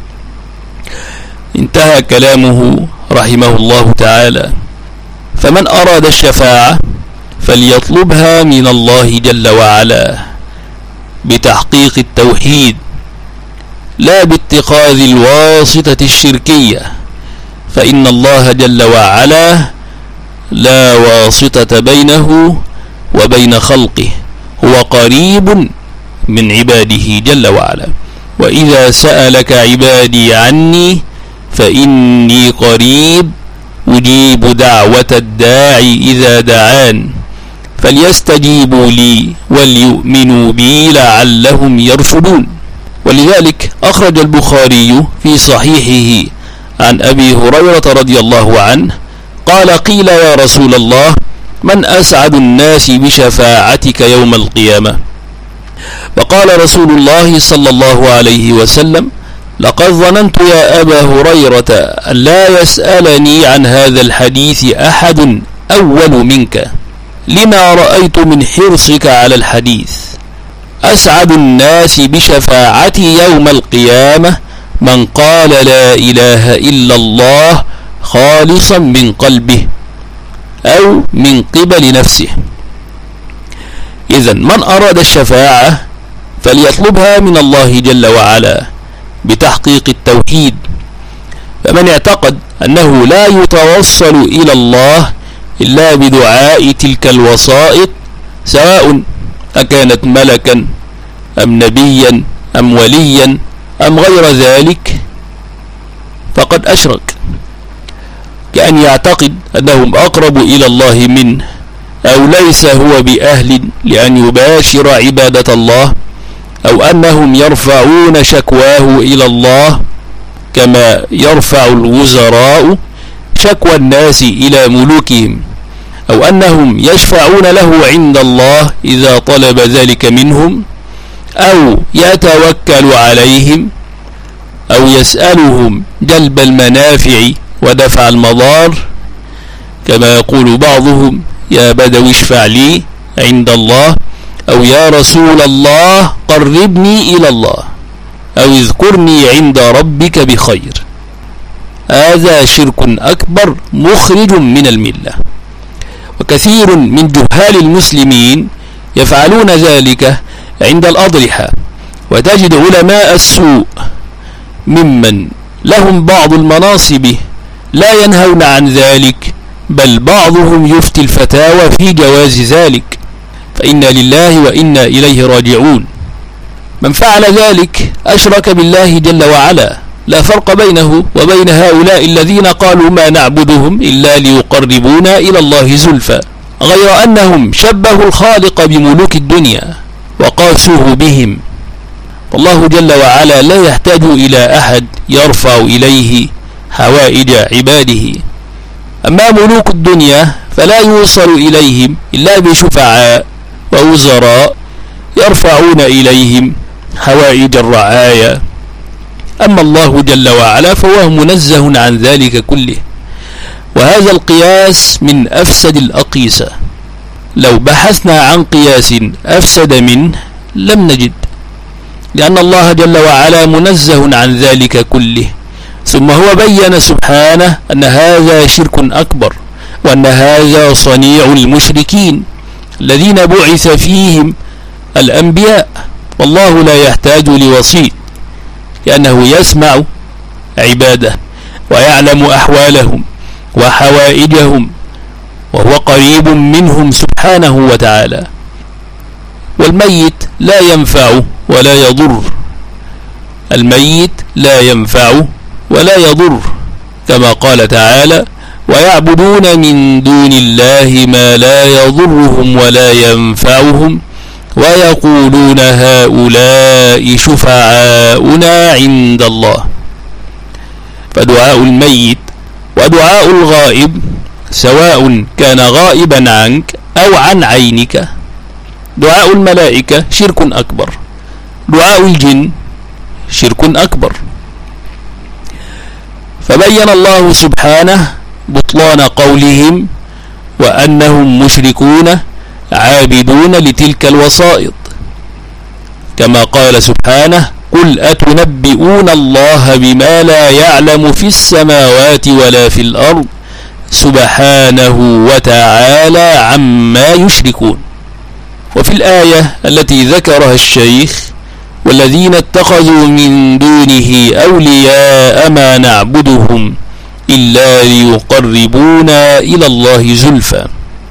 انتهى كلامه رحمه الله تعالى. فمن أراد الشفاعة فليطلبها من الله جل وعلا بتحقيق التوحيد، لا باتخاذ الواسطة الشركية، فإن الله جل وعلا لا واسطة بينه وبين خلقه، هو قريب من عباده جل وعلا. وإذا سألك عبادي عني فإني قريب أجيب دعوة الداعي إذا دعان فليستجيبوا لي وليؤمنوا بي لعلهم يرشدون. ولذلك أخرج البخاري في صحيحه عن أبي هريرة رضي الله عنه قال: قيل يا رسول الله من أسعد الناس بشفاعتك يوم القيامة؟ فقال رسول الله صلى الله عليه وسلم: لقد ظننت يا أبا هريرة أن لا يسألني عن هذا الحديث أحد أول منك لما رأيت من حرصك على الحديث. أسعد الناس بشفاعتي يوم القيامة من قال لا إله إلا الله خالصا من قلبه أو من قبل نفسه. إذن من أراد الشفاعة فليطلبها من الله جل وعلا بتحقيق التوحيد. فمن اعتقد أنه لا يتوصل إلى الله إلا بدعاء تلك الوسائط، سواء أكانت ملكا أم نبيا أم وليا أم غير ذلك، فقد أشرك، كأن يعتقد أنهم أقرب إلى الله منه، أو ليس هو بأهل لأن يباشر عبادة الله، أو أنهم يرفعون شكواه إلى الله كما يرفع الوزراء شكوى الناس إلى ملوكهم، أو أنهم يشفعون له عند الله إذا طلب ذلك منهم، أو يتوكل عليهم، أو يسألهم جلب المنافع ودفع المضار، كما يقول بعضهم يا بدوي اشفع لي عند الله، أو يا رسول الله قربني إلى الله، أو اذكرني عند ربك بخير. هذا شرك أكبر مخرج من الملة، وكثير من جهال المسلمين يفعلون ذلك عند الأضرحة. وتجد علماء السوء ممن لهم بعض المناصب لا ينهون عن ذلك، بل بعضهم يفتي الفتاوى في جواز ذلك، فإنا لله وإنا إليه راجعون. من فعل ذلك أشرك بالله جل وعلا، لا فرق بينه وبين هؤلاء الذين قالوا ما نعبدهم إلا ليقربونا إلى الله زلفى، غير أنهم شبهوا الخالق بملوك الدنيا وقاسوه بهم. والله جل وعلا لا يحتاج إلى أحد يرفع إليه حوائج عباده. أما ملوك الدنيا فلا يوصل إليهم إلا بشفعاء ووزراء يرفعون إليهم حوائج الرعايا. أما الله جل وعلا فهو منزه عن ذلك كله. وهذا القياس من أفسد الأقيسة، لو بحثنا عن قياس أفسد منه لم نجد، لأن الله جل وعلا منزه عن ذلك كله. ثم هو بين سبحانه أن هذا شرك أكبر، وأن هذا صنيع المشركين الذين بعث فيهم الأنبياء، والله لا يحتاج لوسيط، لأنه يسمع عباده ويعلم أحوالهم وحوائجهم، وهو قريب منهم سبحانه وتعالى. والميت لا ينفع ولا يضر، الميت لا ينفع ولا يضر، كما قال تعالى ويعبدون من دون الله ما لا يضرهم ولا ينفعهم ويقولون هؤلاء شفعاؤنا عند الله. فدعاء الميت ودعاء الغائب سواء كان غائبا عنك أو عن عينك. دعاء الملائكة شرك أكبر، دعاء الجن شرك أكبر. فبين الله سبحانه بطلان قولهم وأنهم مشركون عابدون لتلك الوسائط، كما قال سبحانه قل أتنبئون الله بما لا يعلم في السماوات ولا في الأرض سبحانه وتعالى عما يشركون. وفي الآية التي ذكرها الشيخ والذين اتخذوا من دونه أولياء ما نعبدهم إلا ليقربونا إلى الله زلفى،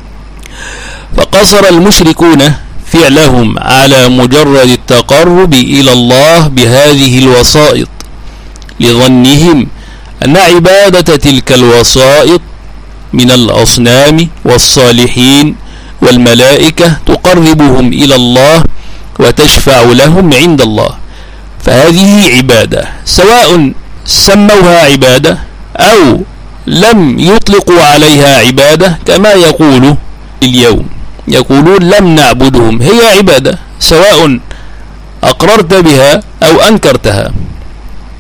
فقصر المشركون فعلهم على مجرد التقرب إلى الله بهذه الوسائط، لظنهم أن عبادة تلك الوسائط من الأصنام والصالحين والملائكة تقربهم إلى الله وتشفع لهم عند الله. فهذه عبادة سواء سموها عبادة أو لم يطلقوا عليها عبادة، كما يقول اليوم، يقولون لم نعبدهم، هي عبادة سواء أقررت بها أو أنكرتها.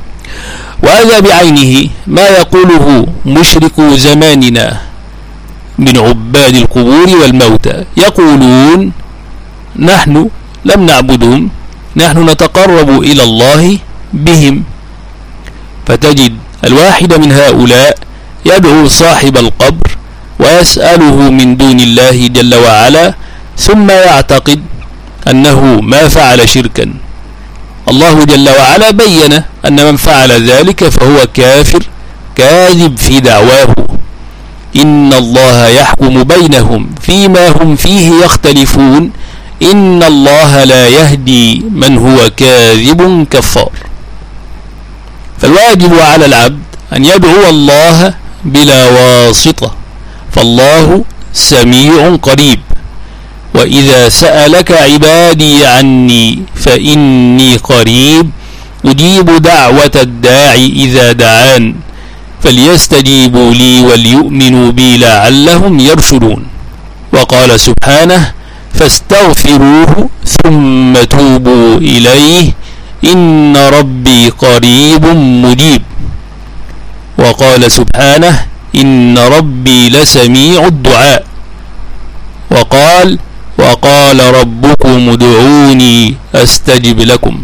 وهذا بعينه ما يقوله مشرك زماننا من عباد القبور والموتى يقولون نحن لم نعبدهم، نحن نتقرب إلى الله بهم. فتجد الواحد من هؤلاء يدعو صاحب القبر ويسأله من دون الله جل وعلا، ثم يعتقد أنه ما فعل شركا. الله جل وعلا بين أن من فعل ذلك فهو كافر كاذب في دعواه. إن الله يحكم بينهم فيما هم فيه يختلفون، إن الله لا يهدي من هو كاذب كفار. فالواجب على العبد أن يدعو الله بلا واسطة، فالله سميع قريب. وإذا سألك عبادي عني فإني قريب أجيب دعوة الداعي إذا دعان فليستجيبوا لي وليؤمنوا بي لعلهم يرشدون. وقال سبحانه فاستغفروه ثم توبوا إليه إن ربي قريب مجيب. وقال سبحانه إن ربي لسميع الدعاء. وقال وقال ربكم ادعوني أستجب لكم.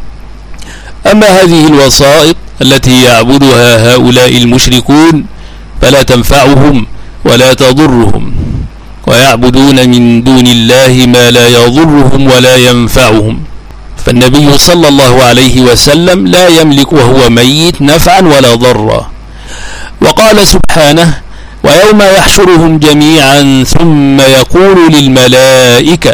أما هذه الوسائط التي يعبدها هؤلاء المشركون فلا تنفعهم ولا تضرهم، ويعبدون من دون الله ما لا يضرهم ولا ينفعهم. فالنبي صلى الله عليه وسلم لا يملك وهو ميت نفعا ولا ضرا. وقال سبحانه ويوم يحشرهم جميعا ثم يقول للملائكة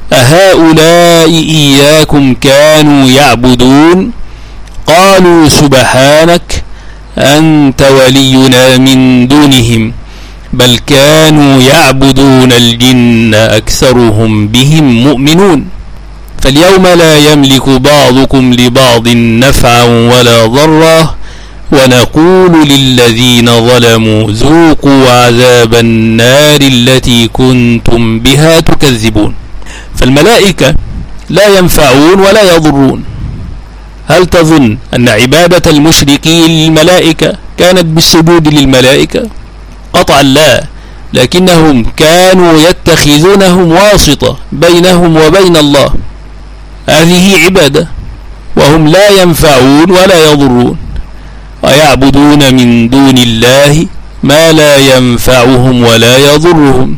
أهؤلاء إياكم كانوا يعبدون قالوا سبحانك أنت ولينا من دونهم بل كانوا يعبدون الجن أكثرهم بهم مؤمنون. فاليوم لا يملك بعضكم لبعض نفعا ولا ضرا ونقول للذين ظلموا ذوقوا عذاب النار التي كنتم بها تكذبون. فالملائكة لا ينفعون ولا يضرون. هل تظن أن عبادة المشركين للملائكة كانت بالسجود للملائكة؟ قطعا لا، لكنهم كانوا يتخذونهم واسطة بينهم وبين الله. هذه عبادة، وهم لا ينفعون ولا يضرون، ويعبدون من دون الله ما لا ينفعهم ولا يضرهم.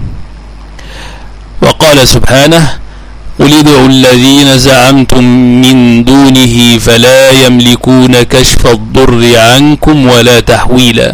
وقال سبحانه قل ادعوا الذين زعمتم من دونه فلا يملكون كشف الضر عنكم ولا تحويلا.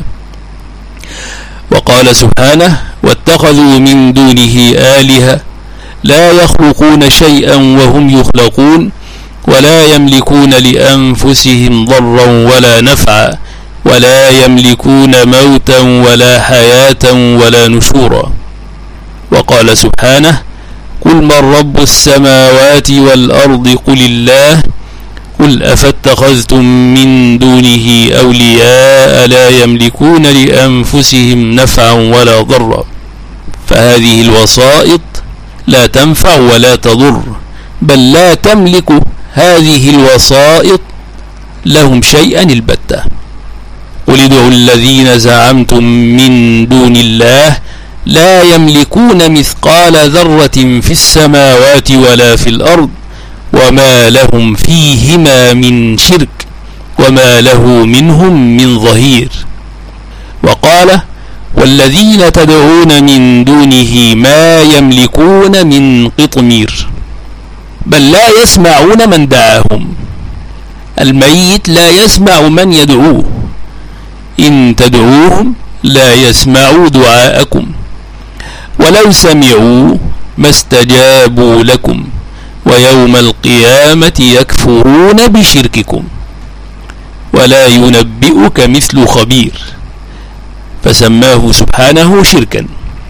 وقال سبحانه واتخذوا من دونه آلهة لا يخلقون شيئا وهم يخلقون ولا يملكون لأنفسهم ضرا ولا نفعا ولا يملكون موتا ولا حياة ولا نشورا. وقال سبحانه قل من رب السماوات والأرض قل الله قل أفاتخذتم من دونه أولياء لا يملكون لأنفسهم نفعا ولا ضرا. فهذه الوسائط لا تنفع ولا تضر، بل لا تملك هذه الوسائط لهم شيئا البتة. قل ادعوا الذين زعمتم من دون الله لا يملكون مثقال ذرة في السماوات ولا في الأرض وما لهم فيهما من شرك وما له منهم من ظهير. وقال والذين تدعون من دونه ما يملكون من قطمير بل لا يسمعون من دعاهم. الميت لا يسمع من يدعوه، إن تدعوهم لا يسمعوا دعاءكم ولو سمعوا ما استجابوا لكم ويوم القيامة يكفرون بشرككم ولا ينبئك مثل خبير. فسماه سبحانه شركا.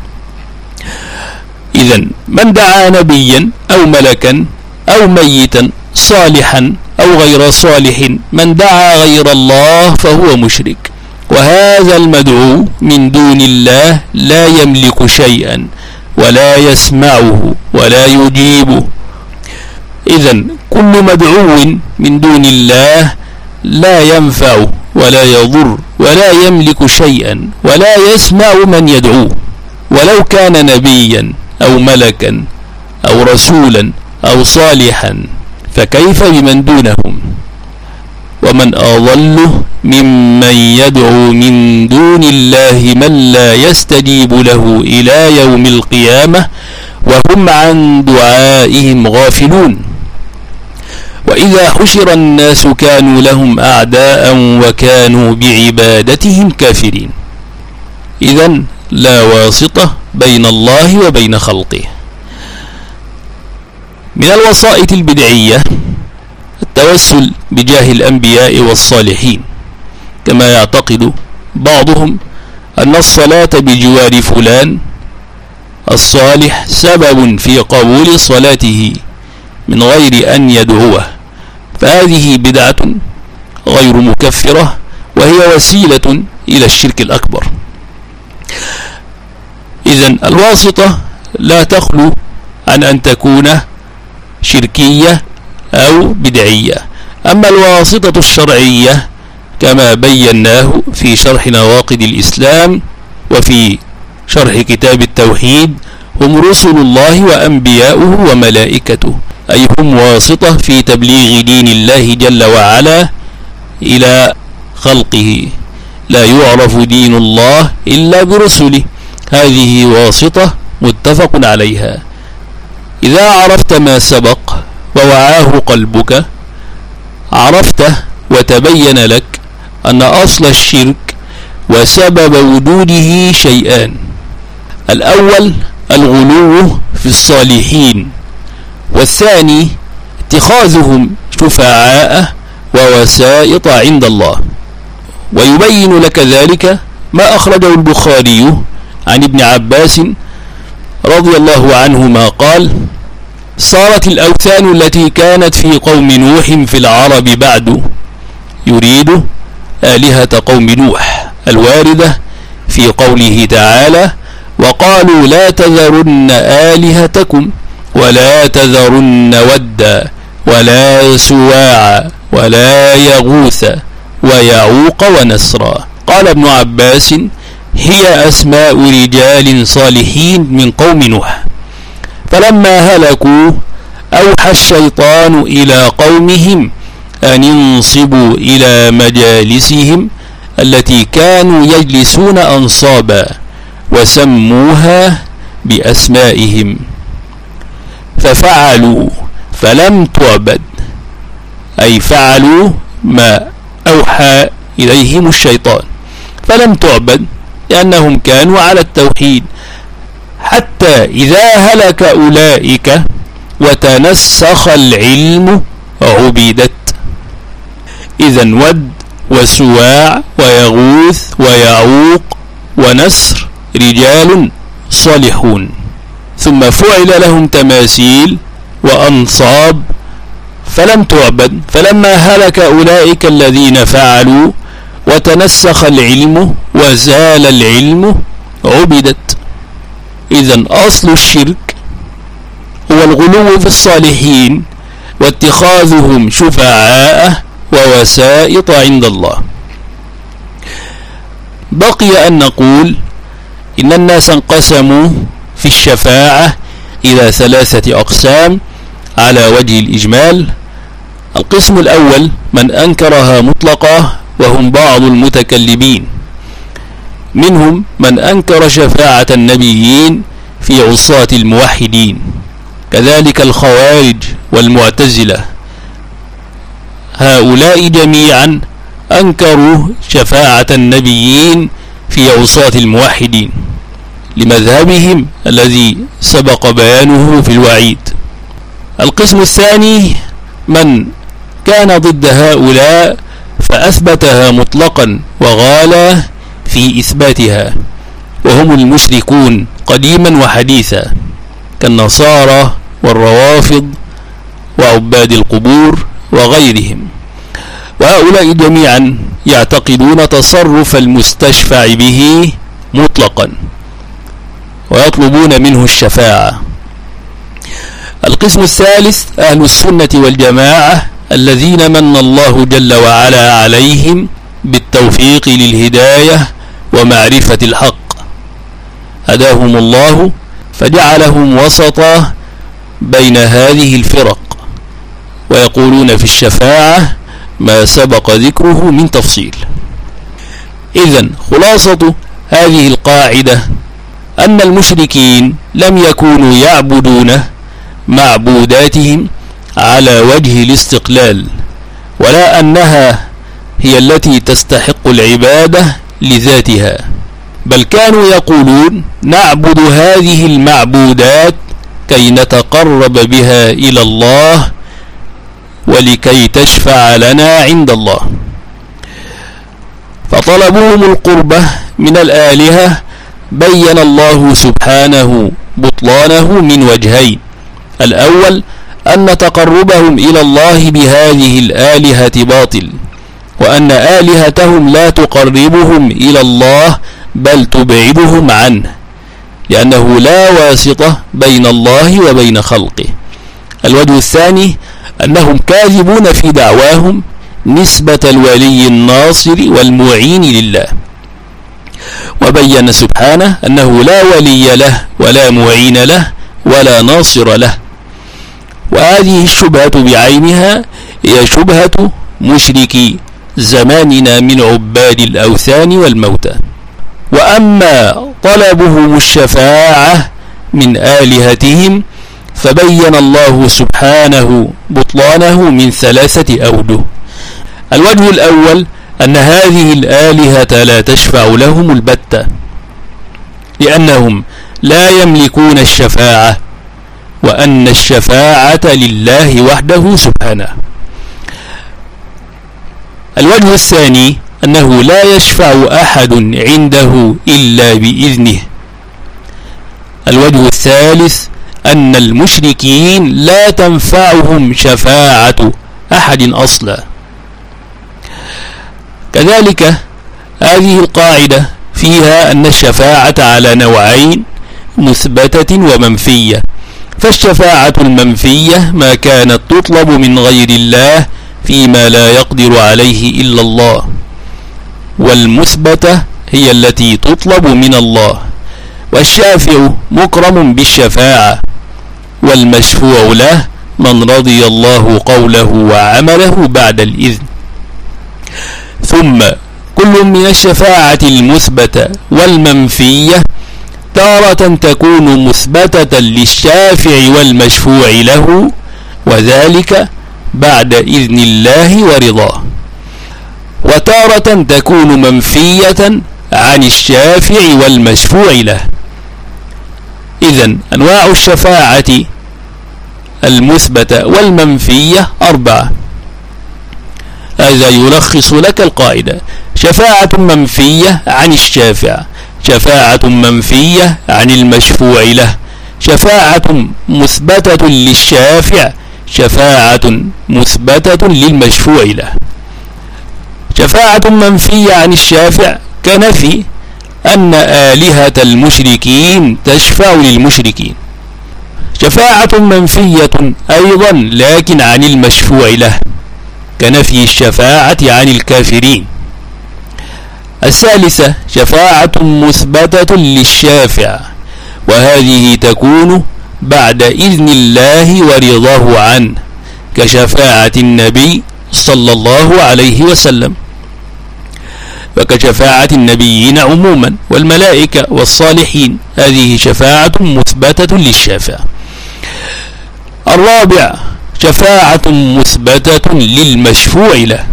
إذن من دعا نبيا أو ملكا أو ميتا صالحا أو غير صالح، من دعا غير الله فهو مشرك. وهذا المدعو من دون الله لا يملك شيئا ولا يسمعه ولا يجيبه. إذن كل مدعو من دون الله لا ينفع ولا يضر ولا يملك شيئا ولا يسمع من يدعوه. ولو كان نبيا أو ملكا أو رسولا أو صالحا فكيف بمن دونهم؟ ومن أضل ممن يدعو من دون الله من لا يستجيب له إلى يوم القيامة وهم عن دعائهم غافلون. وإذا حشر الناس كانوا لهم أعداء وكانوا بعبادتهم كافرين. إذن لا واسطة بين الله وبين خلقه. من الوسائط البدعية التوسل بجاه الأنبياء والصالحين، كما يعتقد بعضهم أن الصلاة بجوار فلان الصالح سبب في قبول صلاته من غير أن يدعوه، فهذه بدعة غير مكفرة وهي وسيلة إلى الشرك الأكبر. إذن الواسطة لا تخلو عن أن تكون شركية أو بدعية. أما الواسطة الشرعية كما بيناه في شرح نواقض الإسلام وفي شرح كتاب التوحيد هم رسل الله وأنبياؤه وملائكته، أي هم واسطة في تبليغ دين الله جل وعلا إلى خلقه. لا يعرف دين الله إلا برسله، هذه واسطة متفق عليها. إذا عرفت ما سبق ووعاه قلبك عرفته وتبين لك أن أصل الشرك وسبب وجوده شيئان: الأول الغلو في الصالحين، والثاني اتخاذهم شفعاء ووسائط عند الله. ويبين لك ذلك ما أخرجه البخاري عن ابن عباس رضي الله عنهما قال: صارت الأوثان التي كانت في قوم نوح في العرب بعد، يريد آلهة قوم نوح الواردة في قوله تعالى: وقالوا لا تذرن آلهتكم ولا تذرن ودا ولا سواعا ولا يغوث ويعوق ونسرا. قال ابن عباس: هي أسماء رجال صالحين من قوم نوح. فلما هلكوا أوحى الشيطان إلى قومهم أن ينصبوا إلى مجالسهم التي كانوا يجلسون أنصابا وسموها بأسمائهم، ففعلوا فلم تعبد، أي فعلوا ما أوحى إليهم الشيطان فلم تعبد، لأنهم كانوا على التوحيد، حتى إذا هلك أولئك وتنسخ العلم عبدت. إذن ود وسواع ويغوث ويعوق ونسر رجال صالحون، ثم فعل لهم تماثيل وأنصاب فلم تعبد، فلما هلك أولئك الذين فعلوا وتنسخ العلم وزال العلم عبدت. إذن أصل الشرك هو الغلو في الصالحين واتخاذهم شفعاء ووسائط عند الله. بقي أن نقول إن الناس انقسموا في الشفاعة إلى ثلاثة أقسام على وجه الإجمال. القسم الأول من أنكرها مطلقة، وهم بعض المتكلمين، منهم من أنكر شفاعة النبيين في عصاة الموحدين، كذلك الخوارج والمعتزلة، هؤلاء جميعا أنكروا شفاعة النبيين في عصاة الموحدين لمذهبهم الذي سبق بيانه في الوعيد. القسم الثاني من كان ضد هؤلاء فأثبتها مطلقا وغالى في إثباتها، وهم المشركون قديما وحديثا كالنصارى والروافض وعباد القبور وغيرهم. وهؤلاء جميعا يعتقدون تصرف المستشفع به مطلقا ويطلبون منه الشفاعة. القسم الثالث أهل السنة والجماعة الذين من الله جل وعلا عليهم بالتوفيق للهداية ومعرفة الحق، هداهم الله فجعلهم وسطا بين هذه الفرق، ويقولون في الشفاعة ما سبق ذكره من تفصيل. إذن خلاصة هذه القاعدة أن المشركين لم يكونوا يعبدون معبوداتهم على وجه الاستقلال، ولا أنها هي التي تستحق العبادة لذاتها، بل كانوا يقولون نعبد هذه المعبودات كي نتقرب بها إلى الله ولكي تشفع لنا عند الله. فطلبهم القربة من الآلهة بين الله سبحانه بطلانه من وجهين: الأول أن تقربهم إلى الله بهذه الآلهة باطل، وأن آلهتهم لا تقربهم إلى الله بل تبعدهم عنه، لأنه لا واسطة بين الله وبين خلقه. الوجه الثاني أنهم كاذبون في دعواهم نسبة الولي الناصر والمعين لله، وبين سبحانه أنه لا ولي له ولا معين له ولا ناصر له. وهذه الشبهة بعينها هي شبهة مشركي زماننا من عباد الأوثان والموتى. وأما طلبهم الشفاعة من آلهتهم فبين الله سبحانه بطلانه من ثلاثة أوجه. الوجه الأول أن هذه الآلهة لا تشفع لهم البتة، لأنهم لا يملكون الشفاعة، وأن الشفاعة لله وحده سبحانه. الوجه الثاني أنه لا يشفع أحد عنده إلا بإذنه. الوجه الثالث أن المشركين لا تنفعهم شفاعة أحد أصلا. كذلك هذه القاعدة فيها أن الشفاعة على نوعين: مثبتة ومنفية. فالشفاعة المنفية ما كانت تطلب من غير الله فيما لا يقدر عليه إلا الله، والمثبتة هي التي تطلب من الله. والشافع مكرم بالشفاعة، والمشفوع له من رضي الله قوله وعمله بعد الإذن. ثم كل من الشفاعة المثبتة والمنفية تارة تكون مثبتة للشافع والمشفوع له، وذلك بعد إذن الله ورضاه، وتارة تكون منفية عن الشافع والمشفوع له. إذن أنواع الشفاعة المثبتة والمنفية أربعة. هذا يلخص لك القاعدة: شفاعة منفية عن الشافع، شفاعة منفية عن المشفوع له، شفاعة مثبتة للشافع، شفاعة مثبتة للمشفوع له. شفاعة منفية عن الشافع كنفي أن آلهة المشركين تشفع للمشركين. شفاعة منفية أيضا لكن عن المشفوع له، كنفي الشفاعة عن الكافرين. الثالثة شفاعة مثبتة للشافع، وهذه تكون بعد إذن الله ورضاه عنه، كشفاعة النبي صلى الله عليه وسلم، وكشفاعة النبيين عموما والملائكة والصالحين، هذه شفاعة مثبتة للشافع. الرابع شفاعة مثبتة للمشفوع له،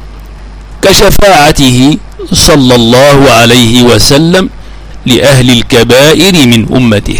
كشفاعته صلى الله عليه وسلم لأهل الكبائر من أمته.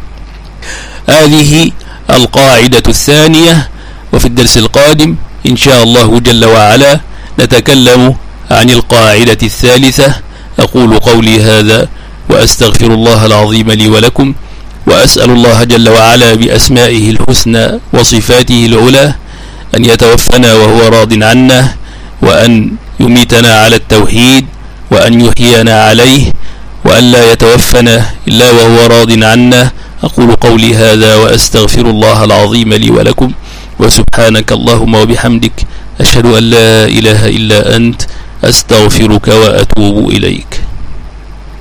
هذه القاعدة الثانية. وفي الدرس القادم إن شاء الله جل وعلا نتكلم عن القاعدة الثالثة. أقول قولي هذا وأستغفر الله العظيم لي ولكم، وأسأل الله جل وعلا بأسمائه الحسنى وصفاته العلى أن يتوفنا وهو راض عنا، وأن يميتنا على التوحيد، وأن يحيينا عليه، وأن لا يتوفنا إلا وهو راض عنا. أقول قولي هذا وأستغفر الله العظيم لي ولكم، وسبحانك اللهم وبحمدك، أشهد أن لا إله إلا أنت، أستغفرك وأتوب إليك.